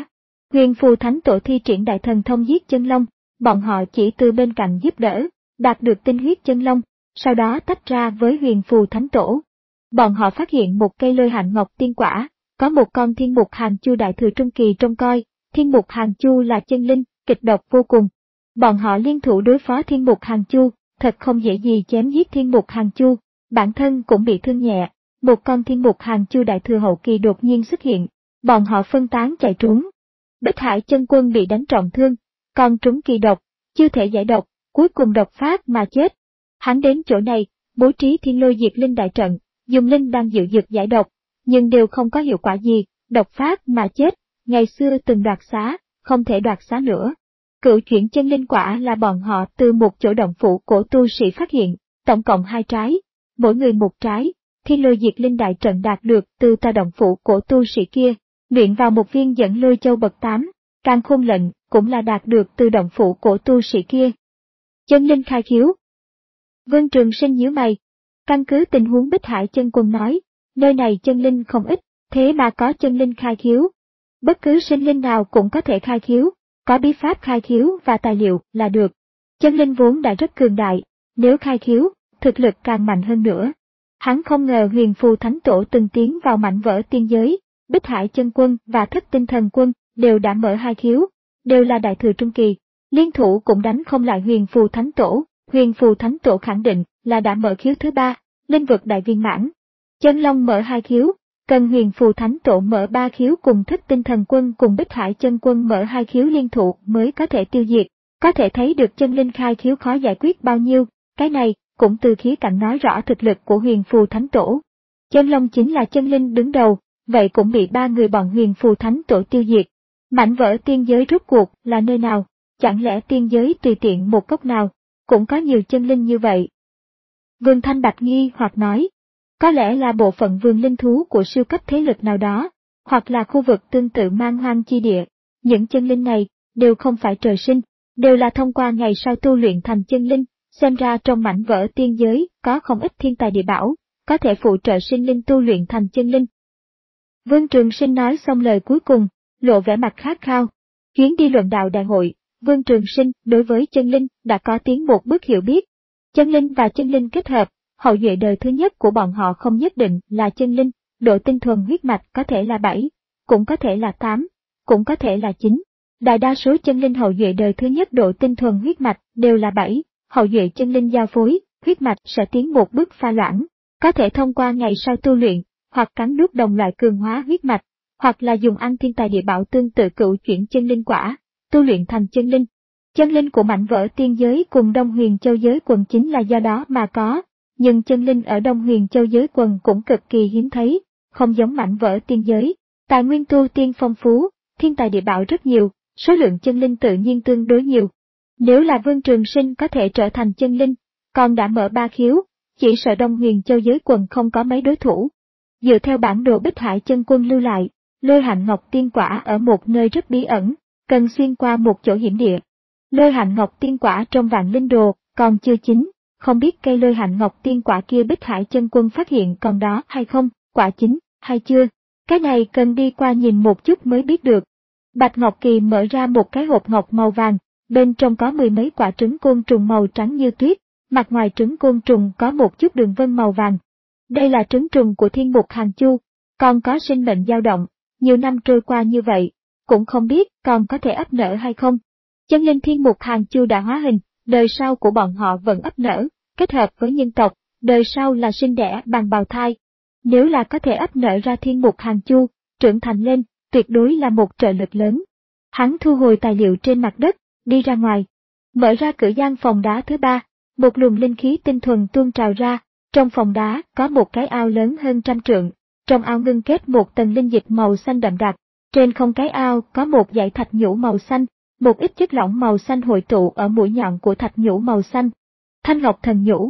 Huyền Phù Thánh Tổ thi triển đại thần thông giết chân long, bọn họ chỉ từ bên cạnh giúp đỡ, đạt được tinh huyết chân long, sau đó tách ra với Huyền Phù Thánh Tổ. Bọn họ phát hiện một cây lôi hạnh ngọc tiên quả, có một con thiên mục hàng chu đại thừa trung kỳ trông coi, thiên mục hàng chu là chân linh, kịch độc vô cùng. Bọn họ liên thủ đối phó thiên mục hàng chu, thật không dễ gì chém giết thiên mục hàng chu, bản thân cũng bị thương nhẹ. Một con thiên mục hàng chu đại thừa hậu kỳ đột nhiên xuất hiện, bọn họ phân tán chạy trốn. Bích Hải chân quân bị đánh trọng thương, còn trúng kỳ độc, chưa thể giải độc, cuối cùng độc phát mà chết. Hắn đến chỗ này, bố trí thiên lôi diệt linh đại trận, dùng linh đang dự dược giải độc, nhưng đều không có hiệu quả gì, độc phát mà chết, ngày xưa từng đoạt xá, không thể đoạt xá nữa. Cựu chuyển chân linh quả là bọn họ từ một chỗ động phủ cổ tu sĩ phát hiện, tổng cộng hai trái, mỗi người một trái. Thiên lôi diệt linh đại trận đạt được từ tà động phủ của tu sĩ kia, luyện vào một viên dẫn lôi châu bậc tám, càn khôn lệnh cũng là đạt được từ động phủ của tu sĩ kia. Chân linh khai khiếu. Vương Trường Sinh nhíu mày, căn cứ tình huống Bích Hải chân quân nói, nơi này chân linh không ít, thế mà có chân linh khai khiếu. Bất cứ sinh linh nào cũng có thể khai khiếu, có bí pháp khai khiếu và tài liệu là được. Chân linh vốn đã rất cường đại, nếu khai khiếu, thực lực càng mạnh hơn nữa. Hắn không ngờ Huyền Phù Thánh Tổ từng tiến vào mảnh vỡ tiên giới, Bích Hải chân quân và Thất Tinh Thần Quân đều đã mở hai khiếu, đều là đại thừa trung kỳ, liên thủ cũng đánh không lại Huyền Phù Thánh Tổ. Huyền Phù Thánh Tổ khẳng định là đã mở khiếu thứ ba, linh vực đại viên mãn. Chân Long mở hai khiếu, cần Huyền Phù Thánh Tổ mở ba khiếu cùng Thất Tinh Thần Quân cùng Bích Hải chân quân mở hai khiếu liên thủ mới có thể tiêu diệt. Có thể thấy được chân linh khai khiếu khó giải quyết bao nhiêu, cái này cũng từ khía cạnh nói rõ thực lực của Huyền Phù Thánh Tổ. Chân Long chính là chân linh đứng đầu, vậy cũng bị ba người bọn Huyền Phù Thánh Tổ tiêu diệt. Mảnh vỡ tiên giới rốt cuộc là nơi nào? Chẳng lẽ tiên giới tùy tiện một góc nào, cũng có nhiều chân linh như vậy? Vương Thanh Bạch nghi hoặc nói, có lẽ là bộ phận vườn linh thú của siêu cấp thế lực nào đó, hoặc là khu vực tương tự man hoang chi địa. Những chân linh này đều không phải trời sinh, đều là thông qua ngày sau tu luyện thành chân linh. Xem ra trong mảnh vỡ tiên giới có không ít thiên tài địa bảo, có thể phụ trợ sinh linh tu luyện thành chân linh. Vương Trường Sinh nói xong lời cuối cùng, lộ vẻ mặt khát khao. Chuyến đi luận đạo đại hội, Vương Trường Sinh đối với chân linh đã có tiến một bước hiểu biết. Chân linh và chân linh kết hợp, hậu duệ đời thứ nhất của bọn họ không nhất định là chân linh, độ tinh thuần huyết mạch có thể là bảy, cũng có thể là tám, cũng có thể là chín. Đại đa số chân linh hậu duệ đời thứ nhất độ tinh thuần huyết mạch đều là bảy. Hậu duệ chân linh giao phối, huyết mạch sẽ tiến một bước pha loãng, có thể thông qua ngày sau tu luyện, hoặc cắn nuốt đồng loại cường hóa huyết mạch, hoặc là dùng ăn thiên tài địa bảo tương tự cựu chuyển chân linh quả, tu luyện thành chân linh. Chân linh của mảnh vỡ tiên giới cùng Đông Huyền Châu giới quần chính là do đó mà có, nhưng chân linh ở Đông Huyền Châu giới quần cũng cực kỳ hiếm thấy, không giống mảnh vỡ tiên giới. Tài nguyên tu tiên phong phú, thiên tài địa bảo rất nhiều, số lượng chân linh tự nhiên tương đối nhiều. Nếu là Vương Trường Sinh có thể trở thành chân linh, còn đã mở ba khiếu, chỉ sợ Đông Huyền Châu giới quần không có mấy đối thủ. Dựa theo bản đồ Bích Hải chân quân lưu lại, lôi hạnh ngọc tiên quả ở một nơi rất bí ẩn, cần xuyên qua một chỗ hiểm địa. Lôi hạnh ngọc tiên quả trong vạn linh đồ còn chưa chín, không biết cây lôi hạnh ngọc tiên quả kia Bích Hải chân quân phát hiện còn đó hay không, quả chín hay chưa, cái này cần đi qua nhìn một chút mới biết được. Bạch Ngọc Kỳ mở ra một cái hộp ngọc màu vàng. Bên trong có mười mấy quả trứng côn trùng màu trắng như tuyết, mặt ngoài trứng côn trùng có một chút đường vân màu vàng. Đây là trứng trùng của thiên mục hàng chu, còn có sinh mệnh dao động, nhiều năm trôi qua như vậy, cũng không biết còn có thể ấp nở hay không. Chân linh thiên mục hàng chu đã hóa hình, đời sau của bọn họ vẫn ấp nở, kết hợp với nhân tộc, đời sau là sinh đẻ bằng bào thai. Nếu là có thể ấp nở ra thiên mục hàng chu, trưởng thành lên, tuyệt đối là một trợ lực lớn. Hắn thu hồi tài liệu trên mặt đất, đi ra ngoài, mở ra cửa gian phòng đá thứ ba, một luồng linh khí tinh thuần tuôn trào ra, trong phòng đá có một cái ao lớn hơn trăm trượng, trong ao ngưng kết một tầng linh dịch màu xanh đậm đặc, trên không cái ao có một dải thạch nhũ màu xanh, một ít chất lỏng màu xanh hội tụ ở mũi nhọn của thạch nhũ màu xanh. Thanh ngọc thần nhũ.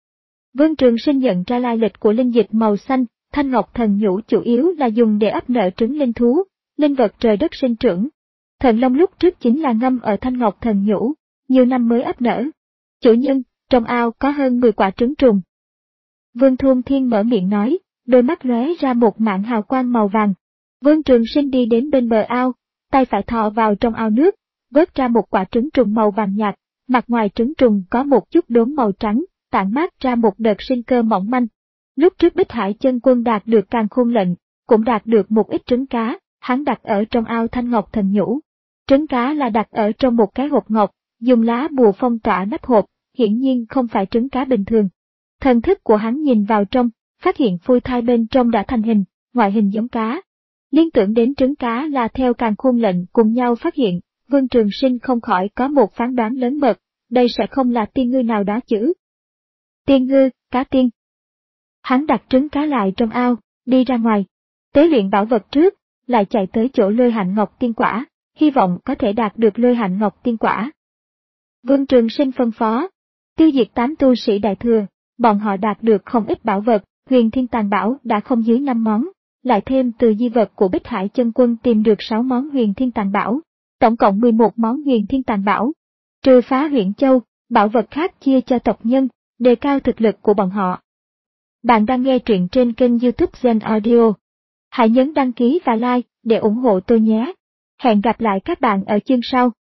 Vương Trường Sinh nhận ra lai lịch của linh dịch màu xanh, thanh ngọc thần nhũ chủ yếu là dùng để ấp nở trứng linh thú, linh vật trời đất sinh trưởng. Thần long lúc trước chính là ngâm ở thanh ngọc thần nhũ, nhiều năm mới ấp nở. Chủ nhân, trong ao có hơn mười quả trứng trùng. Vương Thôn Thiên mở miệng nói, đôi mắt lóe ra một mảng hào quang màu vàng. Vương Trường Sinh đi đến bên bờ ao, tay phải thò vào trong ao nước, vớt ra một quả trứng trùng màu vàng nhạt, mặt ngoài trứng trùng có một chút đốm màu trắng, tản mát ra một đợt sinh cơ mỏng manh. Lúc trước Bích Hải Chân Quân đạt được Càn Khôn lệnh, cũng đạt được một ít trứng cá, hắn đặt ở trong ao Thanh Ngọc Thần Nhũ. Trứng cá là đặt ở trong một cái hộp ngọc, dùng lá bùa phong tỏa nắp hộp, hiển nhiên không phải trứng cá bình thường. Thần thức của hắn nhìn vào trong, phát hiện phôi thai bên trong đã thành hình, ngoại hình giống cá. Liên tưởng đến trứng cá là theo Càn Khôn lệnh cùng nhau phát hiện, Vương Trường Sinh không khỏi có một phán đoán lớn mật, đây sẽ không là tiên ngư nào đó chứ. Tiên ngư, cá tiên. Hắn đặt trứng cá lại trong ao, đi ra ngoài, tế luyện bảo vật trước, lại chạy tới chỗ Lôi Hạnh Ngọc Tiên Quả, hy vọng có thể đạt được Lôi Hạnh Ngọc Tiên Quả. Vương Trường Sinh phân phó, tiêu diệt tám tu sĩ đại thừa, bọn họ đạt được không ít bảo vật, Huyền Thiên Tàn Bảo đã không dưới năm món, lại thêm từ di vật của Bích Hải Chân Quân tìm được sáu món Huyền Thiên Tàn Bảo, tổng cộng mười một món Huyền Thiên Tàn Bảo. Trừ Phá Huyện Châu, bảo vật khác chia cho tộc nhân, đề cao thực lực của bọn họ. Bạn đang nghe truyện trên kênh YouTube Zen Audio. Hãy nhấn đăng ký và like để ủng hộ tôi nhé. Hẹn gặp lại các bạn ở chương sau.